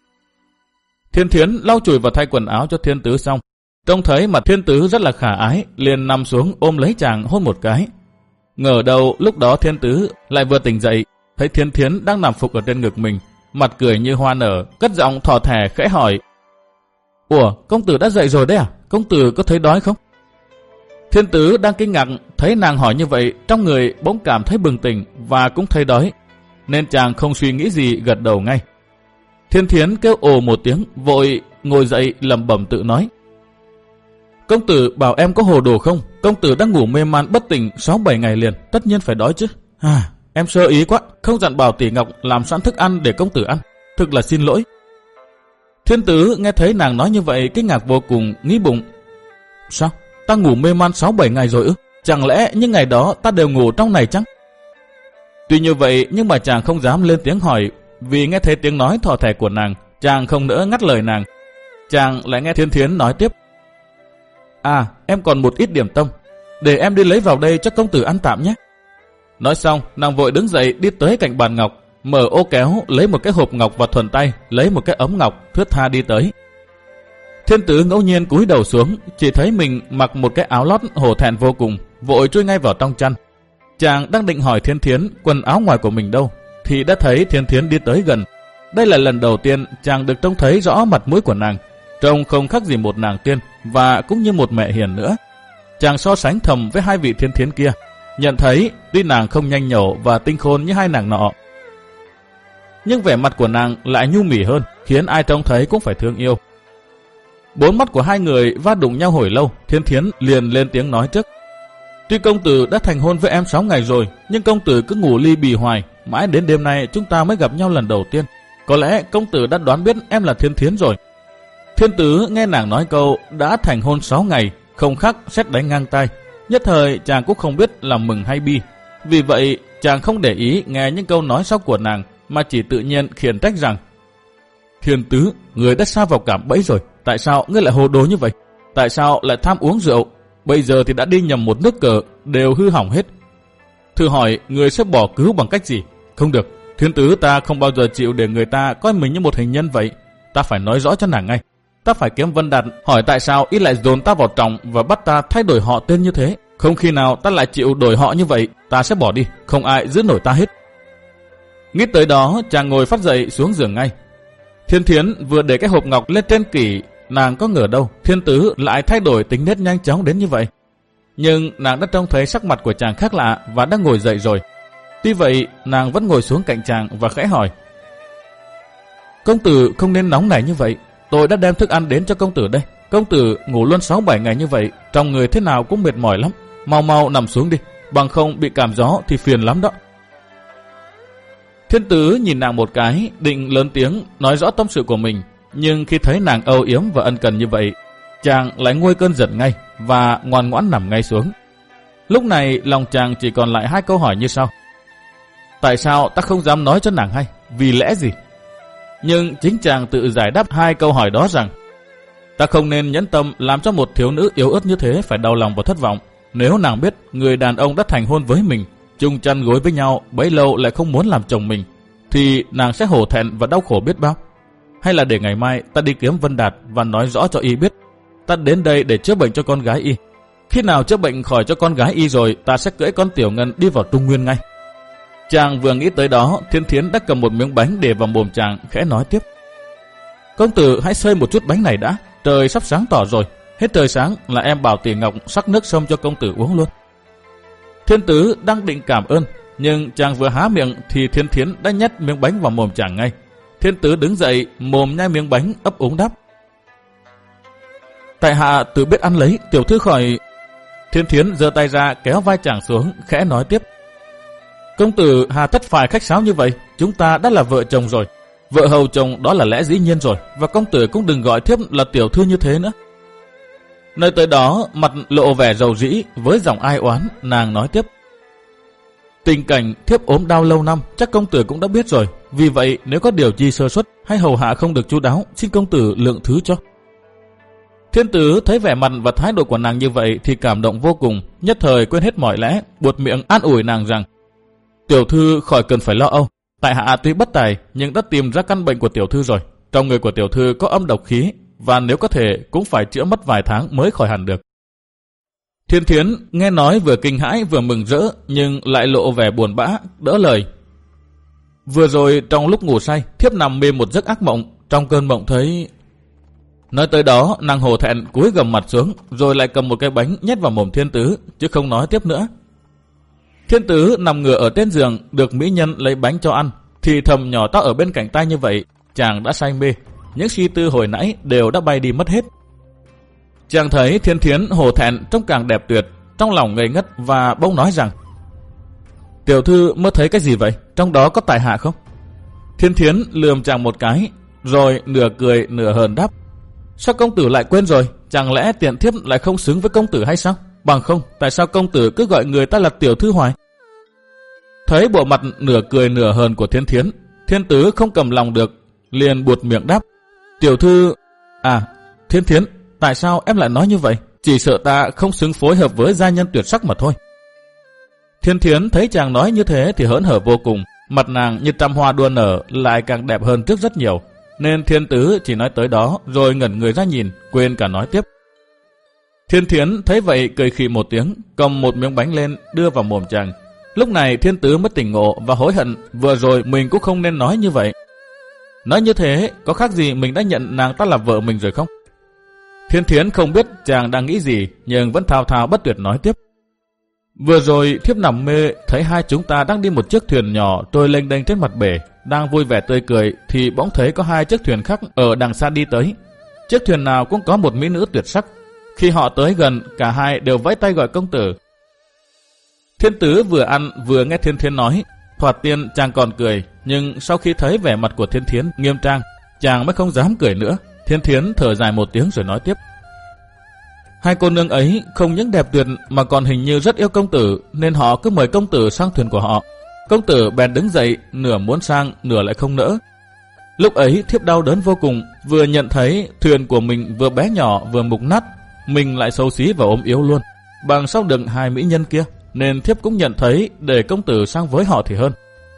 Thiên Thiến lau chùi và thay quần áo cho Thiên Tứ xong, trông thấy mặt Thiên Tứ rất là khả ái, liền nằm xuống ôm lấy chàng hôn một cái. Ngờ đâu lúc đó Thiên Tứ lại vừa tỉnh dậy, thấy Thiên Thiến đang nằm phục ở trên ngực mình, mặt cười như hoa nở, cất giọng thỏ thẻ khẽ hỏi: "Ủa, công tử đã dậy rồi đấy à? Công tử có thấy đói không?" Thiên Tứ đang kinh ngạc thấy nàng hỏi như vậy, trong người bỗng cảm thấy bừng tỉnh và cũng thấy đói, nên chàng không suy nghĩ gì gật đầu ngay. Thiên Thiến kêu ồ một tiếng, vội ngồi dậy lẩm bẩm tự nói: "Công tử bảo em có hồ đồ không? Công tử đang ngủ mê man bất tỉnh sáu bảy ngày liền, tất nhiên phải đói chứ. À, em sơ ý quá, không dặn bảo tỷ Ngọc làm sẵn thức ăn để công tử ăn, thực là xin lỗi." Thiên Tứ nghe thấy nàng nói như vậy kinh ngạc vô cùng, nghĩ bụng: "Sao? Ta ngủ mê man sáu bảy ngày rồi ư? Chẳng lẽ những ngày đó ta đều ngủ trong này chăng?" Tuy như vậy nhưng mà chàng không dám lên tiếng hỏi, vì nghe thấy tiếng nói thỏ thẻ của nàng, chàng không nỡ ngắt lời nàng. Chàng lại nghe Thiên Thiến nói tiếp: "À, em còn một ít điểm tâm, để em đi lấy vào đây cho công tử ăn tạm nhé." Nói xong, nàng vội đứng dậy đi tới cạnh bàn ngọc, mở ô kéo lấy một cái hộp ngọc và thuần tay lấy một cái ấm ngọc, thướt tha đi tới. Thiên Tứ ngẫu nhiên cúi đầu xuống, chỉ thấy mình mặc một cái áo lót hổ thẹn vô cùng, vội chui ngay vào trong chăn. Chàng đang định hỏi Thiên Thiến quần áo ngoài của mình đâu, thì đã thấy Thiên Thiến đi tới gần. Đây là lần đầu tiên chàng được trông thấy rõ mặt mũi của nàng, trông không khác gì một nàng tiên và cũng như một mẹ hiền nữa. Chàng so sánh thầm với hai vị Thiên Thiến kia, nhận thấy tuy nàng không nhanh nhẩu và tinh khôn như hai nàng nọ, nhưng vẻ mặt của nàng lại nhu mì hơn, khiến ai trông thấy cũng phải thương yêu. Bốn mắt của hai người va đụng nhau hồi lâu, Thiên Thiến liền lên tiếng nói trước. Tuy công tử đã thành hôn với em sáu ngày rồi, nhưng công tử cứ ngủ ly bì hoài, mãi đến đêm nay chúng ta mới gặp nhau lần đầu tiên. Có lẽ công tử đã đoán biết em là Thiên Thiến rồi. Thiên Tứ nghe nàng nói câu đã thành hôn sáu ngày, không khác sét đánh ngang tai. Nhất thời chàng cũng không biết là mừng hay bi. Vì vậy chàng không để ý nghe những câu nói sau của nàng, mà chỉ tự nhiên khiển trách rằng: Thiên Tứ, người đã sa vào cảm bẫy rồi. Tại sao ngươi lại hồ đồ như vậy? Tại sao lại tham uống rượu? Bây giờ thì đã đi nhầm một nước cờ, đều hư hỏng hết. Thử hỏi người sẽ bỏ cứu bằng cách gì? Không được, Thiên Tứ ta không bao giờ chịu để người ta coi mình như một hình nhân vậy. Ta phải nói rõ cho nàng ngay. Ta phải kiếm Vân Đạt hỏi tại sao y lại dồn ta vào trọng và bắt ta thay đổi họ tên như thế. Không khi nào ta lại chịu đổi họ như vậy, ta sẽ bỏ đi, không ai giữ nổi ta hết. Nghĩ tới đó, chàng ngồi phát dậy xuống giường ngay. Thiên Thiến vừa để cái hộp ngọc lên trên kỷ, nàng có ngờ đâu Thiên Tứ lại thay đổi tính nết nhanh chóng đến như vậy. Nhưng nàng đã trông thấy sắc mặt của chàng khác lạ và đang ngồi dậy rồi. Tuy vậy, nàng vẫn ngồi xuống cạnh chàng và khẽ hỏi: Công tử không nên nóng nảy như vậy. Tôi đã đem thức ăn đến cho công tử đây. Công tử ngủ luôn sáu bảy ngày như vậy, trong người thế nào cũng mệt mỏi lắm. Mau mau nằm xuống đi, bằng không bị cảm gió thì phiền lắm đó. Thiên Tứ nhìn nàng một cái, định lớn tiếng nói rõ tâm sự của mình, nhưng khi thấy nàng âu yếm và ân cần như vậy, chàng lại nguôi cơn giận ngay và ngoan ngoãn nằm ngay xuống. Lúc này lòng chàng chỉ còn lại hai câu hỏi như sau: Tại sao ta không dám nói cho nàng hay? Vì lẽ gì? Nhưng chính chàng tự giải đáp hai câu hỏi đó rằng: Ta không nên nhẫn tâm làm cho một thiếu nữ yếu ớt như thế phải đau lòng và thất vọng. Nếu nàng biết người đàn ông đã thành hôn với mình, chung chăn gối với nhau bấy lâu lại không muốn làm chồng mình, thì nàng sẽ hổ thẹn và đau khổ biết bao. Hay là để ngày mai ta đi kiếm Vân Đạt và nói rõ cho y biết ta đến đây để chữa bệnh cho con gái y. Khi nào chữa bệnh khỏi cho con gái y rồi, ta sẽ cưỡi con Tiểu Ngân đi vào Trung Nguyên ngay. Chàng vừa nghĩ tới đó, Thiên Thiến đã cầm một miếng bánh để vào mồm chàng, khẽ nói tiếp: Công tử hãy xơi một chút bánh này đã, trời sắp sáng tỏ rồi. Hết trời sáng là em bảo tỷ Ngọc sắc nước sông cho công tử uống luôn. Thiên Tứ đang định cảm ơn, nhưng chàng vừa há miệng thì Thiên Thiến đã nhét miếng bánh vào mồm chàng ngay. Thiên Tứ đứng dậy, mồm nhai miếng bánh, ấp úng đáp: Tại hạ tự biết ăn lấy, tiểu thư khỏi. Thiên Thiến giơ tay ra kéo vai chàng xuống, khẽ nói tiếp: Công tử hà tất phải khách sáo như vậy, chúng ta đã là vợ chồng rồi. Vợ hầu chồng đó là lẽ dĩ nhiên rồi, và công tử cũng đừng gọi thiếp là tiểu thư như thế nữa. Nơi tới đó, mặt lộ vẻ rầu rĩ, với giọng ai oán, nàng nói tiếp: Tình cảnh thiếp ốm đau lâu năm, chắc công tử cũng đã biết rồi. Vì vậy, nếu có điều chi sơ suất hay hầu hạ không được chu đáo, xin công tử lượng thứ cho. Thiên Tứ thấy vẻ mặt và thái độ của nàng như vậy thì cảm động vô cùng, nhất thời quên hết mọi lẽ, buột miệng an ủi nàng rằng: Tiểu thư khỏi cần phải lo âu, tại hạ tuy bất tài nhưng đã tìm ra căn bệnh của tiểu thư rồi. Trong người của tiểu thư có âm độc khí, và nếu có thể cũng phải chữa mất vài tháng mới khỏi hẳn được. Thiên Thiến nghe nói vừa kinh hãi vừa mừng rỡ, nhưng lại lộ vẻ buồn bã, đỡ lời: Vừa rồi trong lúc ngủ say, thiếp nằm mê một giấc ác mộng, trong cơn mộng thấy... Nói tới đó, nàng hổ thẹn cúi gầm mặt xuống, rồi lại cầm một cái bánh nhét vào mồm Thiên Tứ, chứ không nói tiếp nữa. Thiên Tứ nằm ngửa ở trên giường, được mỹ nhân lấy bánh cho ăn, thì thầm nhỏ to ở bên cạnh tai như vậy, chàng đã say mê, những suy tư hồi nãy đều đã bay đi mất hết. Chàng thấy Thiên Thiến hổ thẹn trông càng đẹp tuyệt, trong lòng ngây ngất và bỗng nói rằng: Tiểu thư mơ thấy cái gì vậy? Trong đó có tại hạ không? Thiên Thiến lườm chàng một cái, rồi nửa cười nửa hờn đáp: Sao công tử lại quên rồi? Chẳng lẽ tiện thiếp lại không xứng với công tử hay sao? Bằng không, tại sao công tử cứ gọi người ta là tiểu thư hoài? Thấy bộ mặt nửa cười nửa hờn của Thiên Thiến, Thiên Tứ không cầm lòng được, liền buột miệng đáp: Tiểu thư... À, Thiên Thiến, tại sao em lại nói như vậy? Chỉ sợ ta không xứng phối hợp với gia nhân tuyệt sắc mà thôi. Thiên Thiến thấy chàng nói như thế thì hớn hở vô cùng, mặt nàng như trăm hoa đua nở, lại càng đẹp hơn trước rất nhiều. Nên Thiên Tứ chỉ nói tới đó rồi ngẩn người ra nhìn, quên cả nói tiếp. Thiên Thiến thấy vậy cười khì một tiếng, cầm một miếng bánh lên đưa vào mồm chàng. Lúc này Thiên Tứ mới tỉnh ngộ và hối hận, vừa rồi mình cũng không nên nói như vậy. Nói như thế có khác gì mình đã nhận nàng ta là vợ mình rồi không? Thiên Thiến không biết chàng đang nghĩ gì, nhưng vẫn thao thao bất tuyệt nói tiếp: Vừa rồi thiếp nằm mê, thấy hai chúng ta đang đi một chiếc thuyền nhỏ trôi lênh đênh trên mặt bể, đang vui vẻ tươi cười, thì bỗng thấy có hai chiếc thuyền khác ở đằng xa đi tới. Chiếc thuyền nào cũng có một mỹ nữ tuyệt sắc. Khi họ tới gần, cả hai đều vẫy tay gọi công tử. Thiên Tứ vừa ăn vừa nghe Thiên Thiến nói. Thoạt tiên chàng còn cười, nhưng sau khi thấy vẻ mặt của Thiên Thiến nghiêm trang, chàng mới không dám cười nữa. Thiên Thiến thở dài một tiếng rồi nói tiếp. Hai cô nương ấy không những đẹp tuyệt mà còn hình như rất yêu công tử, nên họ cứ mời công tử sang thuyền của họ. Công tử bèn đứng dậy, nửa muốn sang, nửa lại không nỡ. Lúc ấy thiếp đau đớn vô cùng, vừa nhận thấy thuyền của mình vừa bé nhỏ vừa mục nát, mình lại xấu xí và ốm yếu luôn, bằng sao đựng hai mỹ nhân kia, nên thiếp cũng nhận thấy để công tử sang với họ thì hơn.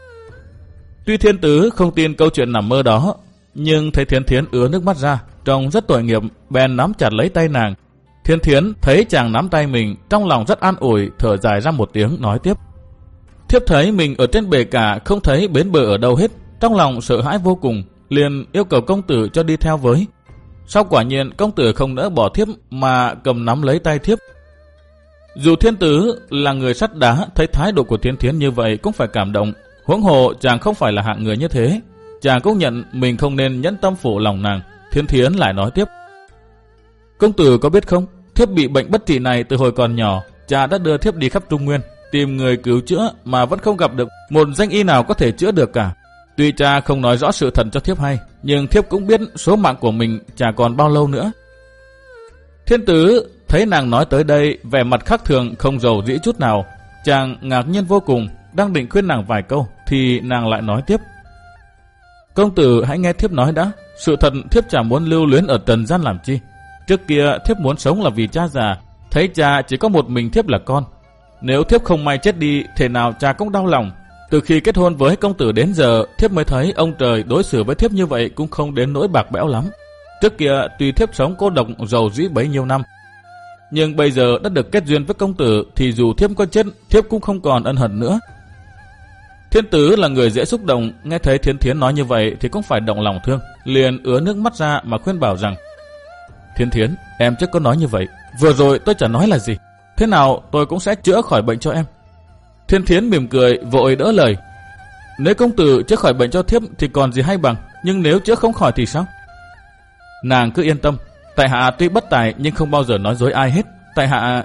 Tuy Thiên Tứ không tin câu chuyện nằm mơ đó, nhưng thấy Thiên Thiến ứa nước mắt ra, trông rất tội nghiệp, bèn nắm chặt lấy tay nàng. Thiên Thiến thấy chàng nắm tay mình, trong lòng rất an ủi, thở dài ra một tiếng, nói tiếp. Thiếp thấy mình ở trên bể cả, không thấy bến bờ ở đâu hết, trong lòng sợ hãi vô cùng, liền yêu cầu công tử cho đi theo với. Sau quả nhiên công tử không nỡ bỏ thiếp mà cầm nắm lấy tay thiếp. Dù Thiên Tứ là người sắt đá, thấy thái độ của Thiên Thiến như vậy cũng phải cảm động. Huống hồ chàng không phải là hạng người như thế, chàng cũng nhận mình không nên nhẫn tâm phụ lòng nàng. Thiên Thiến lại nói tiếp. Công tử có biết không, thiếp bị bệnh bất trị này từ hồi còn nhỏ, cha đã đưa thiếp đi khắp Trung Nguyên, tìm người cứu chữa mà vẫn không gặp được một danh y nào có thể chữa được cả. Tuy cha không nói rõ sự thật cho thiếp hay, nhưng thiếp cũng biết số mạng của mình chả còn bao lâu nữa. Thiên Tứ thấy nàng nói tới đây, vẻ mặt khác thường không rầu rĩ chút nào, chàng ngạc nhiên vô cùng, đang định khuyên nàng vài câu thì nàng lại nói tiếp. Công tử hãy nghe thiếp nói đã, sự thật thiếp chả muốn lưu luyến ở trần gian làm chi. Trước kia thiếp muốn sống là vì cha già, thấy cha chỉ có một mình thiếp là con. Nếu thiếp không may chết đi, thể nào cha cũng đau lòng. Từ khi kết hôn với công tử đến giờ, thiếp mới thấy ông trời đối xử với thiếp như vậy cũng không đến nỗi bạc bẽo lắm. Trước kia tuy thiếp sống cô độc rầu rĩ bấy nhiêu năm, nhưng bây giờ đã được kết duyên với công tử thì dù thiếp có chết, thiếp cũng không còn ân hận nữa. Thiên Tứ là người dễ xúc động, nghe thấy Thiên Thiến nói như vậy thì cũng phải động lòng thương, liền ứa nước mắt ra mà khuyên bảo rằng: Thiên Thiến, em chắc có nói như vậy, vừa rồi tôi chả nói là gì, thế nào tôi cũng sẽ chữa khỏi bệnh cho em. Thiên Thiến mỉm cười vội đỡ lời. Nếu công tử chữa khỏi bệnh cho thiếp thì còn gì hay bằng, nhưng nếu chữa không khỏi thì sao? Nàng cứ yên tâm, tại hạ tuy bất tài nhưng không bao giờ nói dối ai hết. Tại hạ...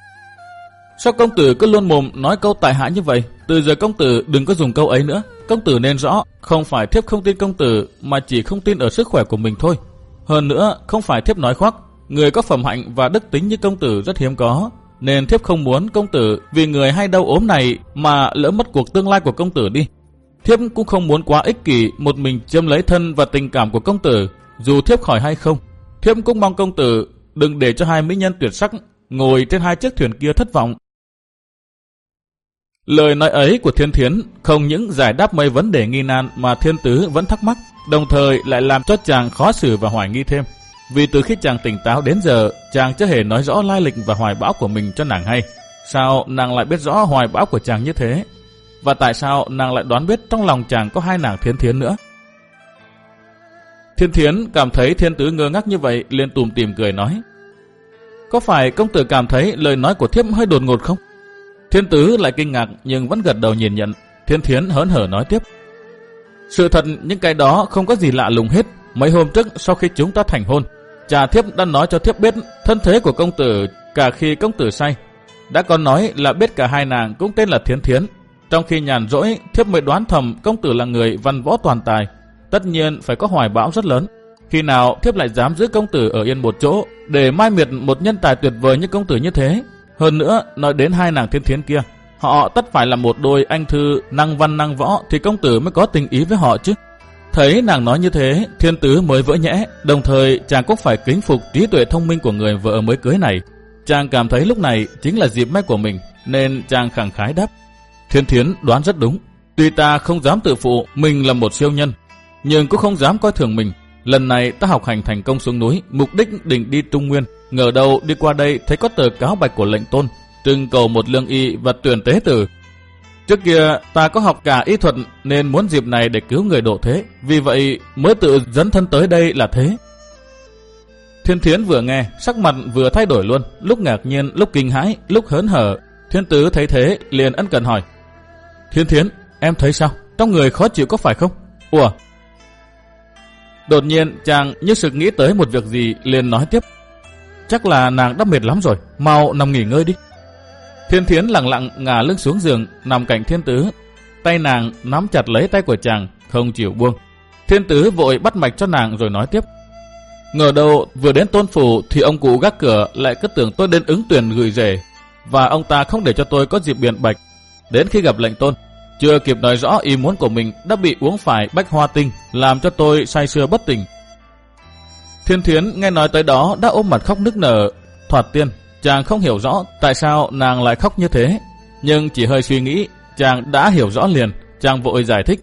Sao công tử cứ luôn mồm nói câu tại hạ như vậy? Từ giờ công tử đừng có dùng câu ấy nữa. Công tử nên rõ, không phải thiếp không tin công tử, mà chỉ không tin ở sức khỏe của mình thôi. Hơn nữa, không phải thiếp nói khoác, người có phẩm hạnh và đức tính như công tử rất hiếm có, nên thiếp không muốn công tử vì người hay đau ốm này mà lỡ mất cuộc tương lai của công tử đi. Thiếp cũng không muốn quá ích kỷ một mình chiếm lấy thân và tình cảm của công tử. Dù thiếp khỏi hay không, thiếp cũng mong công tử đừng để cho hai mỹ nhân tuyệt sắc ngồi trên hai chiếc thuyền kia thất vọng. Lời nói ấy của Thiên Thiến không những giải đáp mấy vấn đề nghi nan mà Thiên Tứ vẫn thắc mắc, đồng thời lại làm cho chàng khó xử và hoài nghi thêm. Vì từ khi chàng tỉnh táo đến giờ, chàng chưa hề nói rõ lai lịch và hoài bão của mình cho nàng hay. Sao nàng lại biết rõ hoài bão của chàng như thế? Và tại sao nàng lại đoán biết trong lòng chàng có hai nàng Thiên Thiến nữa? Thiên Thiến cảm thấy Thiên Tứ ngơ ngác như vậy, liền tủm tỉm cười nói: Có phải công tử cảm thấy lời nói của thiếp hơi đột ngột không? Thiên Tứ lại kinh ngạc nhưng vẫn gật đầu nhìn nhận. Thiên Thiến hớn hở nói tiếp: Sự thật những cái đó không có gì lạ lùng hết. Mấy hôm trước sau khi chúng ta thành hôn, cha thiếp đã nói cho thiếp biết thân thế của công tử cả khi công tử say. Đã còn nói là biết cả hai nàng cũng tên là Thiên Thiến. Trong khi nhàn rỗi, thiếp mới đoán thầm công tử là người văn võ toàn tài, tất nhiên phải có hoài bão rất lớn. Khi nào thiếp lại dám giữ công tử ở yên một chỗ để mai miệt một nhân tài tuyệt vời như công tử như thế? Hơn nữa, nói đến hai nàng Thiên Thiến kia, họ tất phải là một đôi anh thư năng văn năng võ thì công tử mới có tình ý với họ chứ. Thấy nàng nói như thế, Thiên Tứ mới vỡ nhẽ, đồng thời chàng cũng phải kính phục trí tuệ thông minh của người vợ mới cưới này. Chàng cảm thấy lúc này chính là dịp may của mình, nên chàng khẳng khái đáp: Thiên Thiến đoán rất đúng. Tuy ta không dám tự phụ mình là một siêu nhân, nhưng cũng không dám coi thường mình. Lần này ta học hành thành công xuống núi, mục đích định đi Trung Nguyên, ngờ đâu đi qua đây thấy có tờ cáo bạch của lệnh tôn, trưng cầu một lương y và tuyển tế tử. Trước kia ta có học cả y thuật nên muốn dịp này để cứu người độ thế, vì vậy mới tự dấn thân tới đây là thế. Thiên Thiến vừa nghe, sắc mặt vừa thay đổi luôn, lúc ngạc nhiên, lúc kinh hãi, lúc hớn hở. Thiên Tứ thấy thế liền ân cần hỏi: Thiên Thiến, em thấy sao? Trong người khó chịu có phải không? Ủa? Đột nhiên chàng như sực nghĩ tới một việc gì liền nói tiếp: Chắc là nàng đã mệt lắm rồi, mau nằm nghỉ ngơi đi. Thiên Thiến lặng lặng ngả lưng xuống giường nằm cạnh Thiên Tứ, tay nàng nắm chặt lấy tay của chàng không chịu buông. Thiên Tứ vội bắt mạch cho nàng rồi nói tiếp: Ngờ đâu vừa đến Tôn phủ thì ông cụ gác cửa lại cứ tưởng tôi đến ứng tuyển gửi rể, và ông ta không để cho tôi có dịp biện bạch. Đến khi gặp lệnh Tôn, chưa kịp nói rõ ý muốn của mình đã bị uống phải bách hoa tinh, làm cho tôi say sưa bất tỉnh. Thiên Thiến nghe nói tới đó đã ôm mặt khóc nức nở. Thoạt tiên chàng không hiểu rõ tại sao nàng lại khóc như thế, nhưng chỉ hơi suy nghĩ chàng đã hiểu rõ liền. Chàng vội giải thích: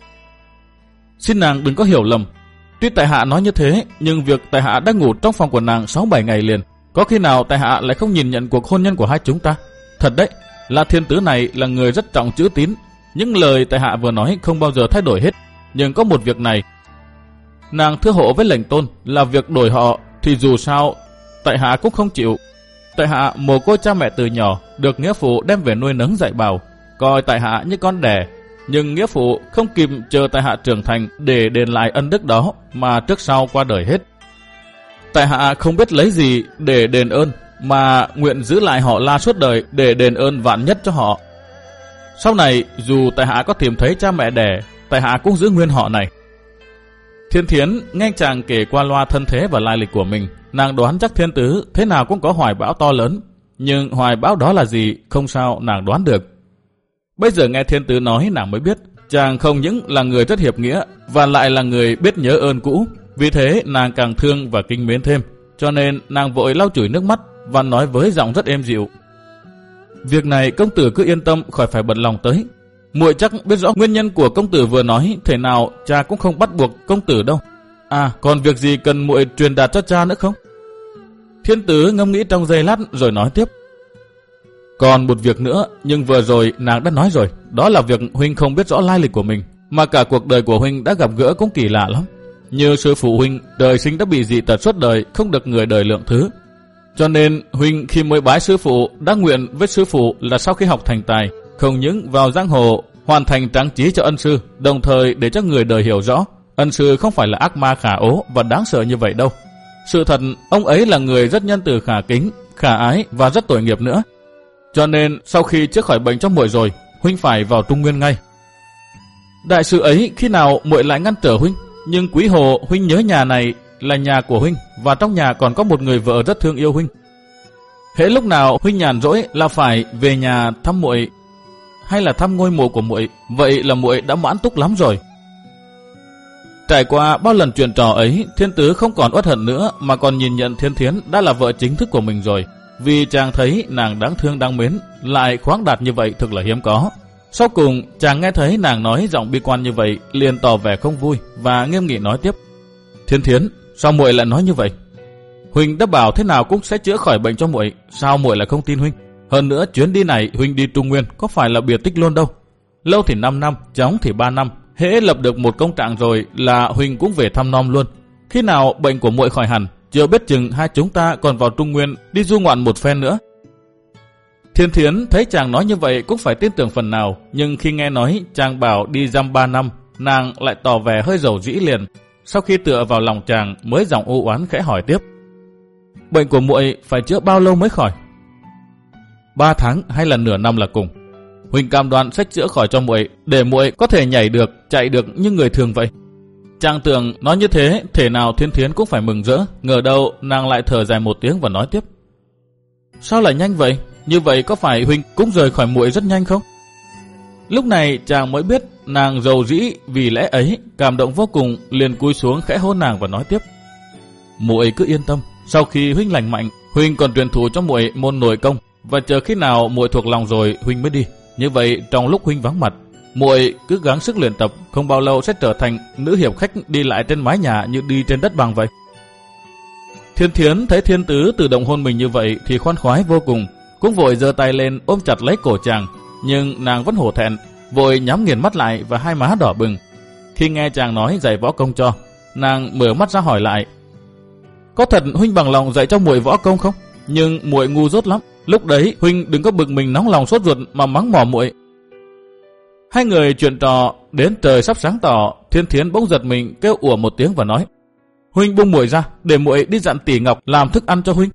Xin nàng đừng có hiểu lầm, tuy tại hạ nói như thế, nhưng việc tại hạ đã ngủ trong phòng của nàng sáu bảy ngày liền, có khi nào tại hạ lại không nhìn nhận cuộc hôn nhân của hai chúng ta? Thật đấy, là Thiên Tứ này là người rất trọng chữ tín, những lời tại hạ vừa nói không bao giờ thay đổi hết. Nhưng có một việc này, nàng thưa hộ với lệnh Tôn là việc đổi họ thì dù sao tại hạ cũng không chịu. Tại hạ mồ côi cha mẹ từ nhỏ, được nghĩa phụ đem về nuôi nấng dạy bảo, coi tại hạ như con đẻ, nhưng nghĩa phụ không kịp chờ tại hạ trưởng thành để đền lại ân đức đó mà trước sau qua đời hết. Tại hạ không biết lấy gì để đền ơn, mà nguyện giữ lại họ La suốt đời để đền ơn vạn nhất cho họ. Sau này dù tại hạ có tìm thấy cha mẹ đẻ, tại hạ cũng giữ nguyên họ này. Thiên Thiến nghe chàng kể qua loa thân thế và lai lịch của mình, nàng đoán chắc Thiên Tứ thế nào cũng có hoài bão to lớn, nhưng hoài bão đó là gì không sao nàng đoán được. Bây giờ nghe Thiên Tứ nói nàng mới biết chàng không những là người rất hiệp nghĩa và lại là người biết nhớ ơn cũ, vì thế nàng càng thương và kính mến thêm, cho nên nàng vội lau chùi nước mắt và nói với giọng rất êm dịu: Việc này công tử cứ yên tâm, khỏi phải bận lòng tới. Muội chắc biết rõ nguyên nhân của công tử vừa nói, thể nào cha cũng không bắt buộc công tử đâu. À, còn việc gì cần muội truyền đạt cho cha nữa không? Thiên Tứ ngẫm nghĩ trong giây lát rồi nói tiếp: Còn một việc nữa, nhưng vừa rồi nàng đã nói rồi, đó là việc huynh không biết rõ lai lịch của mình, mà cả cuộc đời của huynh đã gặp gỡ cũng kỳ lạ lắm. Như sư phụ huynh đời sinh đã bị dị tật suốt đời, không được người đời lượng thứ. Cho nên huynh khi mới bái sư phụ đã nguyện với sư phụ là sau khi học thành tài, không những vào giang hồ hoàn thành tráng trí cho ân sư, đồng thời để cho người đời hiểu rõ ân sư không phải là ác ma khả ố và đáng sợ như vậy đâu. Sự thật ông ấy là người rất nhân từ, khả kính, khả ái và rất tội nghiệp nữa. Cho nên sau khi chữa khỏi bệnh cho muội rồi, huynh phải vào Trung Nguyên ngay. Đại sự ấy khi nào muội lại ngăn trở huynh, nhưng quý hồ huynh nhớ nhà này là nhà của huynh, và trong nhà còn có một người vợ rất thương yêu huynh. Hễ lúc nào huynh nhàn rỗi là phải về nhà thăm muội hay là thăm ngôi mộ của muội, vậy là muội đã mãn túc lắm rồi. Trải qua bao lần chuyện trò ấy, Thiên Tứ không còn uất hận nữa mà còn nhìn nhận Thiên Thiến đã là vợ chính thức của mình rồi, vì chàng thấy nàng đáng thương đáng mến, lại khoáng đạt như vậy thực là hiếm có. Sau cùng chàng nghe thấy nàng nói giọng bi quan như vậy, liền tỏ vẻ không vui và nghiêm nghị nói tiếp: Thiên Thiến, sao muội lại nói như vậy? Huynh đã bảo thế nào cũng sẽ chữa khỏi bệnh cho muội, sao muội lại không tin huynh? Hơn nữa chuyến đi này huynh đi Trung Nguyên có phải là biệt tích luôn đâu. Lâu thì năm năm, chóng thì ba năm, hễ lập được một công trạng rồi là huynh cũng về thăm nom luôn. Khi nào bệnh của muội khỏi hẳn, chưa biết chừng hai chúng ta còn vào Trung Nguyên đi du ngoạn một phen nữa. Thiên Thiến thấy chàng nói như vậy cũng phải tin tưởng phần nào, nhưng khi nghe nói chàng bảo đi dăm ba năm, nàng lại tỏ vẻ hơi dầu dĩ liền. Sau khi tựa vào lòng chàng mới giọng u oán khẽ hỏi tiếp: Bệnh của muội phải chữa bao lâu mới khỏi? Ba tháng hay là nửa năm là cùng. Huynh cam đoan sẽ chữa khỏi cho muội, để muội có thể nhảy được, chạy được như người thường vậy. Chàng tưởng nói như thế, thể nào Thiên Thiến cũng phải mừng rỡ, ngờ đâu nàng lại thở dài một tiếng và nói tiếp: Sao lại nhanh vậy? Như vậy có phải huynh cũng rời khỏi muội rất nhanh không? Lúc này chàng mới biết nàng dầu dĩ vì lẽ ấy, cảm động vô cùng, liền cúi xuống khẽ hôn nàng và nói tiếp: Muội cứ yên tâm, sau khi huynh lành mạnh, huynh còn truyền thụ cho muội môn nội công, và chờ khi nào muội thuộc lòng rồi huynh mới đi. Như vậy trong lúc huynh vắng mặt, muội cứ gắng sức luyện tập, không bao lâu sẽ trở thành nữ hiệp khách đi lại trên mái nhà như đi trên đất bằng vậy. Thiên Thiến thấy Thiên Tứ tự động hôn mình như vậy thì khoan khoái vô cùng, cũng vội giơ tay lên ôm chặt lấy cổ chàng, nhưng nàng vẫn hổ thẹn, vội nhắm nghiền mắt lại và hai má đỏ bừng. Khi nghe chàng nói dạy võ công cho, nàng mở mắt ra hỏi lại: Có thật huynh bằng lòng dạy cho muội võ công không? Nhưng muội ngu dốt lắm, Lúc đấy huynh đừng có bực mình nóng lòng sốt ruột mà mắng mỏ muội. Hai người chuyện trò đến trời sắp sáng tỏ, Thiên Thiến bỗng giật mình kêu ủa một tiếng và nói: huynh buông muội ra, để muội đi dặn tỷ Ngọc làm thức ăn cho huynh.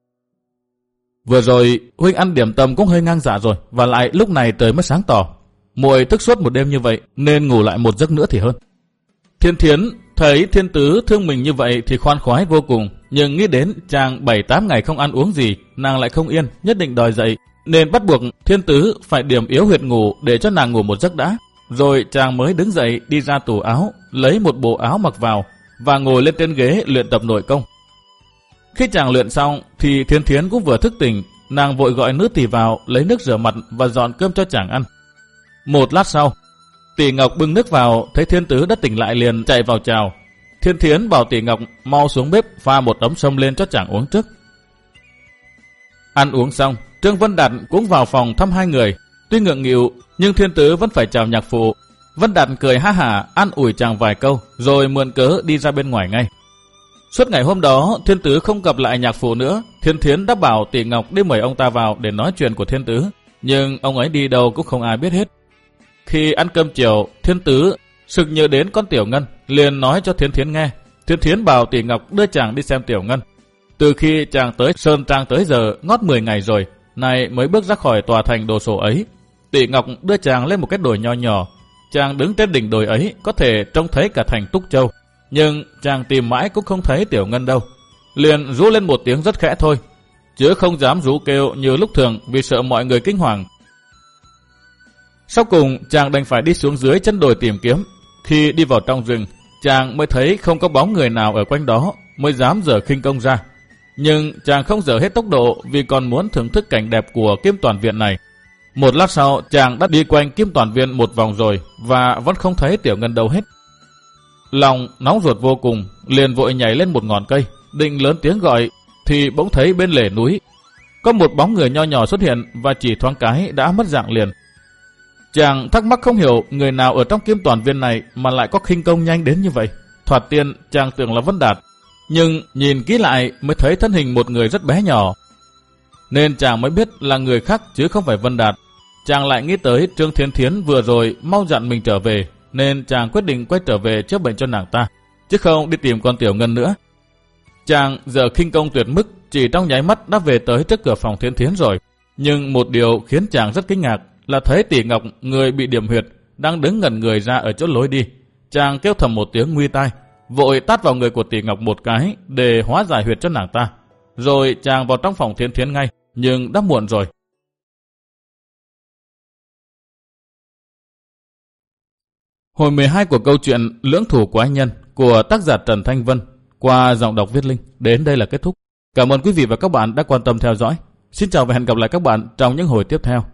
Vừa rồi huynh ăn điểm tâm cũng hơi ngang dạ rồi, và lại lúc này trời mới sáng tỏ. Muội thức suốt một đêm như vậy nên ngủ lại một giấc nữa thì hơn. Thiên Thiến thấy Thiên Tứ thương mình như vậy thì khoan khoái vô cùng, nhưng nghĩ đến chàng bảy tám ngày không ăn uống gì, nàng lại không yên, nhất định đòi dậy, nên bắt buộc Thiên Tứ phải điểm yếu huyệt ngủ để cho nàng ngủ một giấc đã. Rồi chàng mới đứng dậy đi ra tủ áo, lấy một bộ áo mặc vào và ngồi lên trên ghế luyện tập nội công. Khi chàng luyện xong thì Thiên Thiến cũng vừa thức tỉnh, nàng vội gọi nữ tỳ vào lấy nước rửa mặt và dọn cơm cho chàng ăn. Một lát sau, tỷ Ngọc bưng nước vào, thấy Thiên Tứ đã tỉnh lại liền chạy vào chào. Thiên Thiến bảo tỷ Ngọc mau xuống bếp pha một ấm sông lên cho chàng uống trước. Ăn uống xong, Trương Vân Đạt cũng vào phòng thăm hai người. Tuy ngượng nghịu nhưng Thiên Tứ vẫn phải chào nhạc phụ. Vân Đạt cười ha hả an ủi chàng vài câu, rồi mượn cớ đi ra bên ngoài ngay. Suốt ngày hôm đó, Thiên Tứ không gặp lại nhạc phụ nữa. Thiên Thiến đã bảo tỷ Ngọc đi mời ông ta vào để nói chuyện của Thiên Tứ, nhưng ông ấy đi đâu cũng không ai biết hết. Khi ăn cơm chiều, Thiên Tứ sực nhớ đến con Tiểu Ngân, liền nói cho Thiên Thiến nghe. Thiên Thiến bảo tỷ Ngọc đưa chàng đi xem Tiểu Ngân. Từ khi chàng tới Sơn Trang tới giờ ngót mười ngày rồi, nay mới bước ra khỏi tòa thành đồ sộ ấy. Tỷ Ngọc đưa chàng lên một cái đồi nho nhỏ. Chàng đứng trên đỉnh đồi ấy có thể trông thấy cả thành Túc Châu, nhưng chàng tìm mãi cũng không thấy Tiểu Ngân đâu. Liền rú lên một tiếng rất khẽ thôi, chứ không dám rú kêu như lúc thường vì sợ mọi người kinh hoàng. Sau cùng chàng đành phải đi xuống dưới chân đồi tìm kiếm. Khi đi vào trong rừng, chàng mới thấy không có bóng người nào ở quanh đó, mới dám dở khinh công ra. Nhưng chàng không dở hết tốc độ vì còn muốn thưởng thức cảnh đẹp của Kim Toàn Viện này. Một lát sau, chàng đã đi quanh Kim Toàn Viện một vòng rồi và vẫn không thấy Tiểu Ngân đâu hết. Lòng nóng ruột vô cùng, liền vội nhảy lên một ngọn cây, định lớn tiếng gọi, thì bỗng thấy bên lề núi có một bóng người nho nhỏ xuất hiện và chỉ thoáng cái đã mất dạng liền. Chàng thắc mắc không hiểu người nào ở trong Kim Toàn Viên này mà lại có khinh công nhanh đến như vậy. Thoạt tiên chàng tưởng là Vân Đạt, nhưng nhìn kỹ lại mới thấy thân hình một người rất bé nhỏ, nên chàng mới biết là người khác chứ không phải Vân Đạt. Chàng lại nghĩ tới Trương Thiên Thiến vừa rồi mau dặn mình trở về, nên chàng quyết định quay trở về chữa bệnh cho nàng ta, chứ không đi tìm con Tiểu Ngân nữa. Chàng giờ khinh công tuyệt mức, chỉ trong nháy mắt đã về tới trước cửa phòng Thiên Thiến rồi. Nhưng một điều khiến chàng rất kinh ngạc là thấy tỷ Ngọc, người bị điểm huyệt, đang đứng ngẩn người ra ở chỗ lối đi. Chàng kêu thầm một tiếng nguy tai, vội tát vào người của tỷ Ngọc một cái để hóa giải huyệt cho nàng ta. Rồi chàng vào trong phòng Thiên Thiến ngay, nhưng đã muộn rồi. Hồi mười hai của câu chuyện Lưỡng Thủ Quái Nhân của tác giả Trần Thanh Vân qua giọng đọc Viết Linh đến đây là kết thúc. Cảm ơn quý vị và các bạn đã quan tâm theo dõi. Xin chào và hẹn gặp lại các bạn trong những hồi tiếp theo.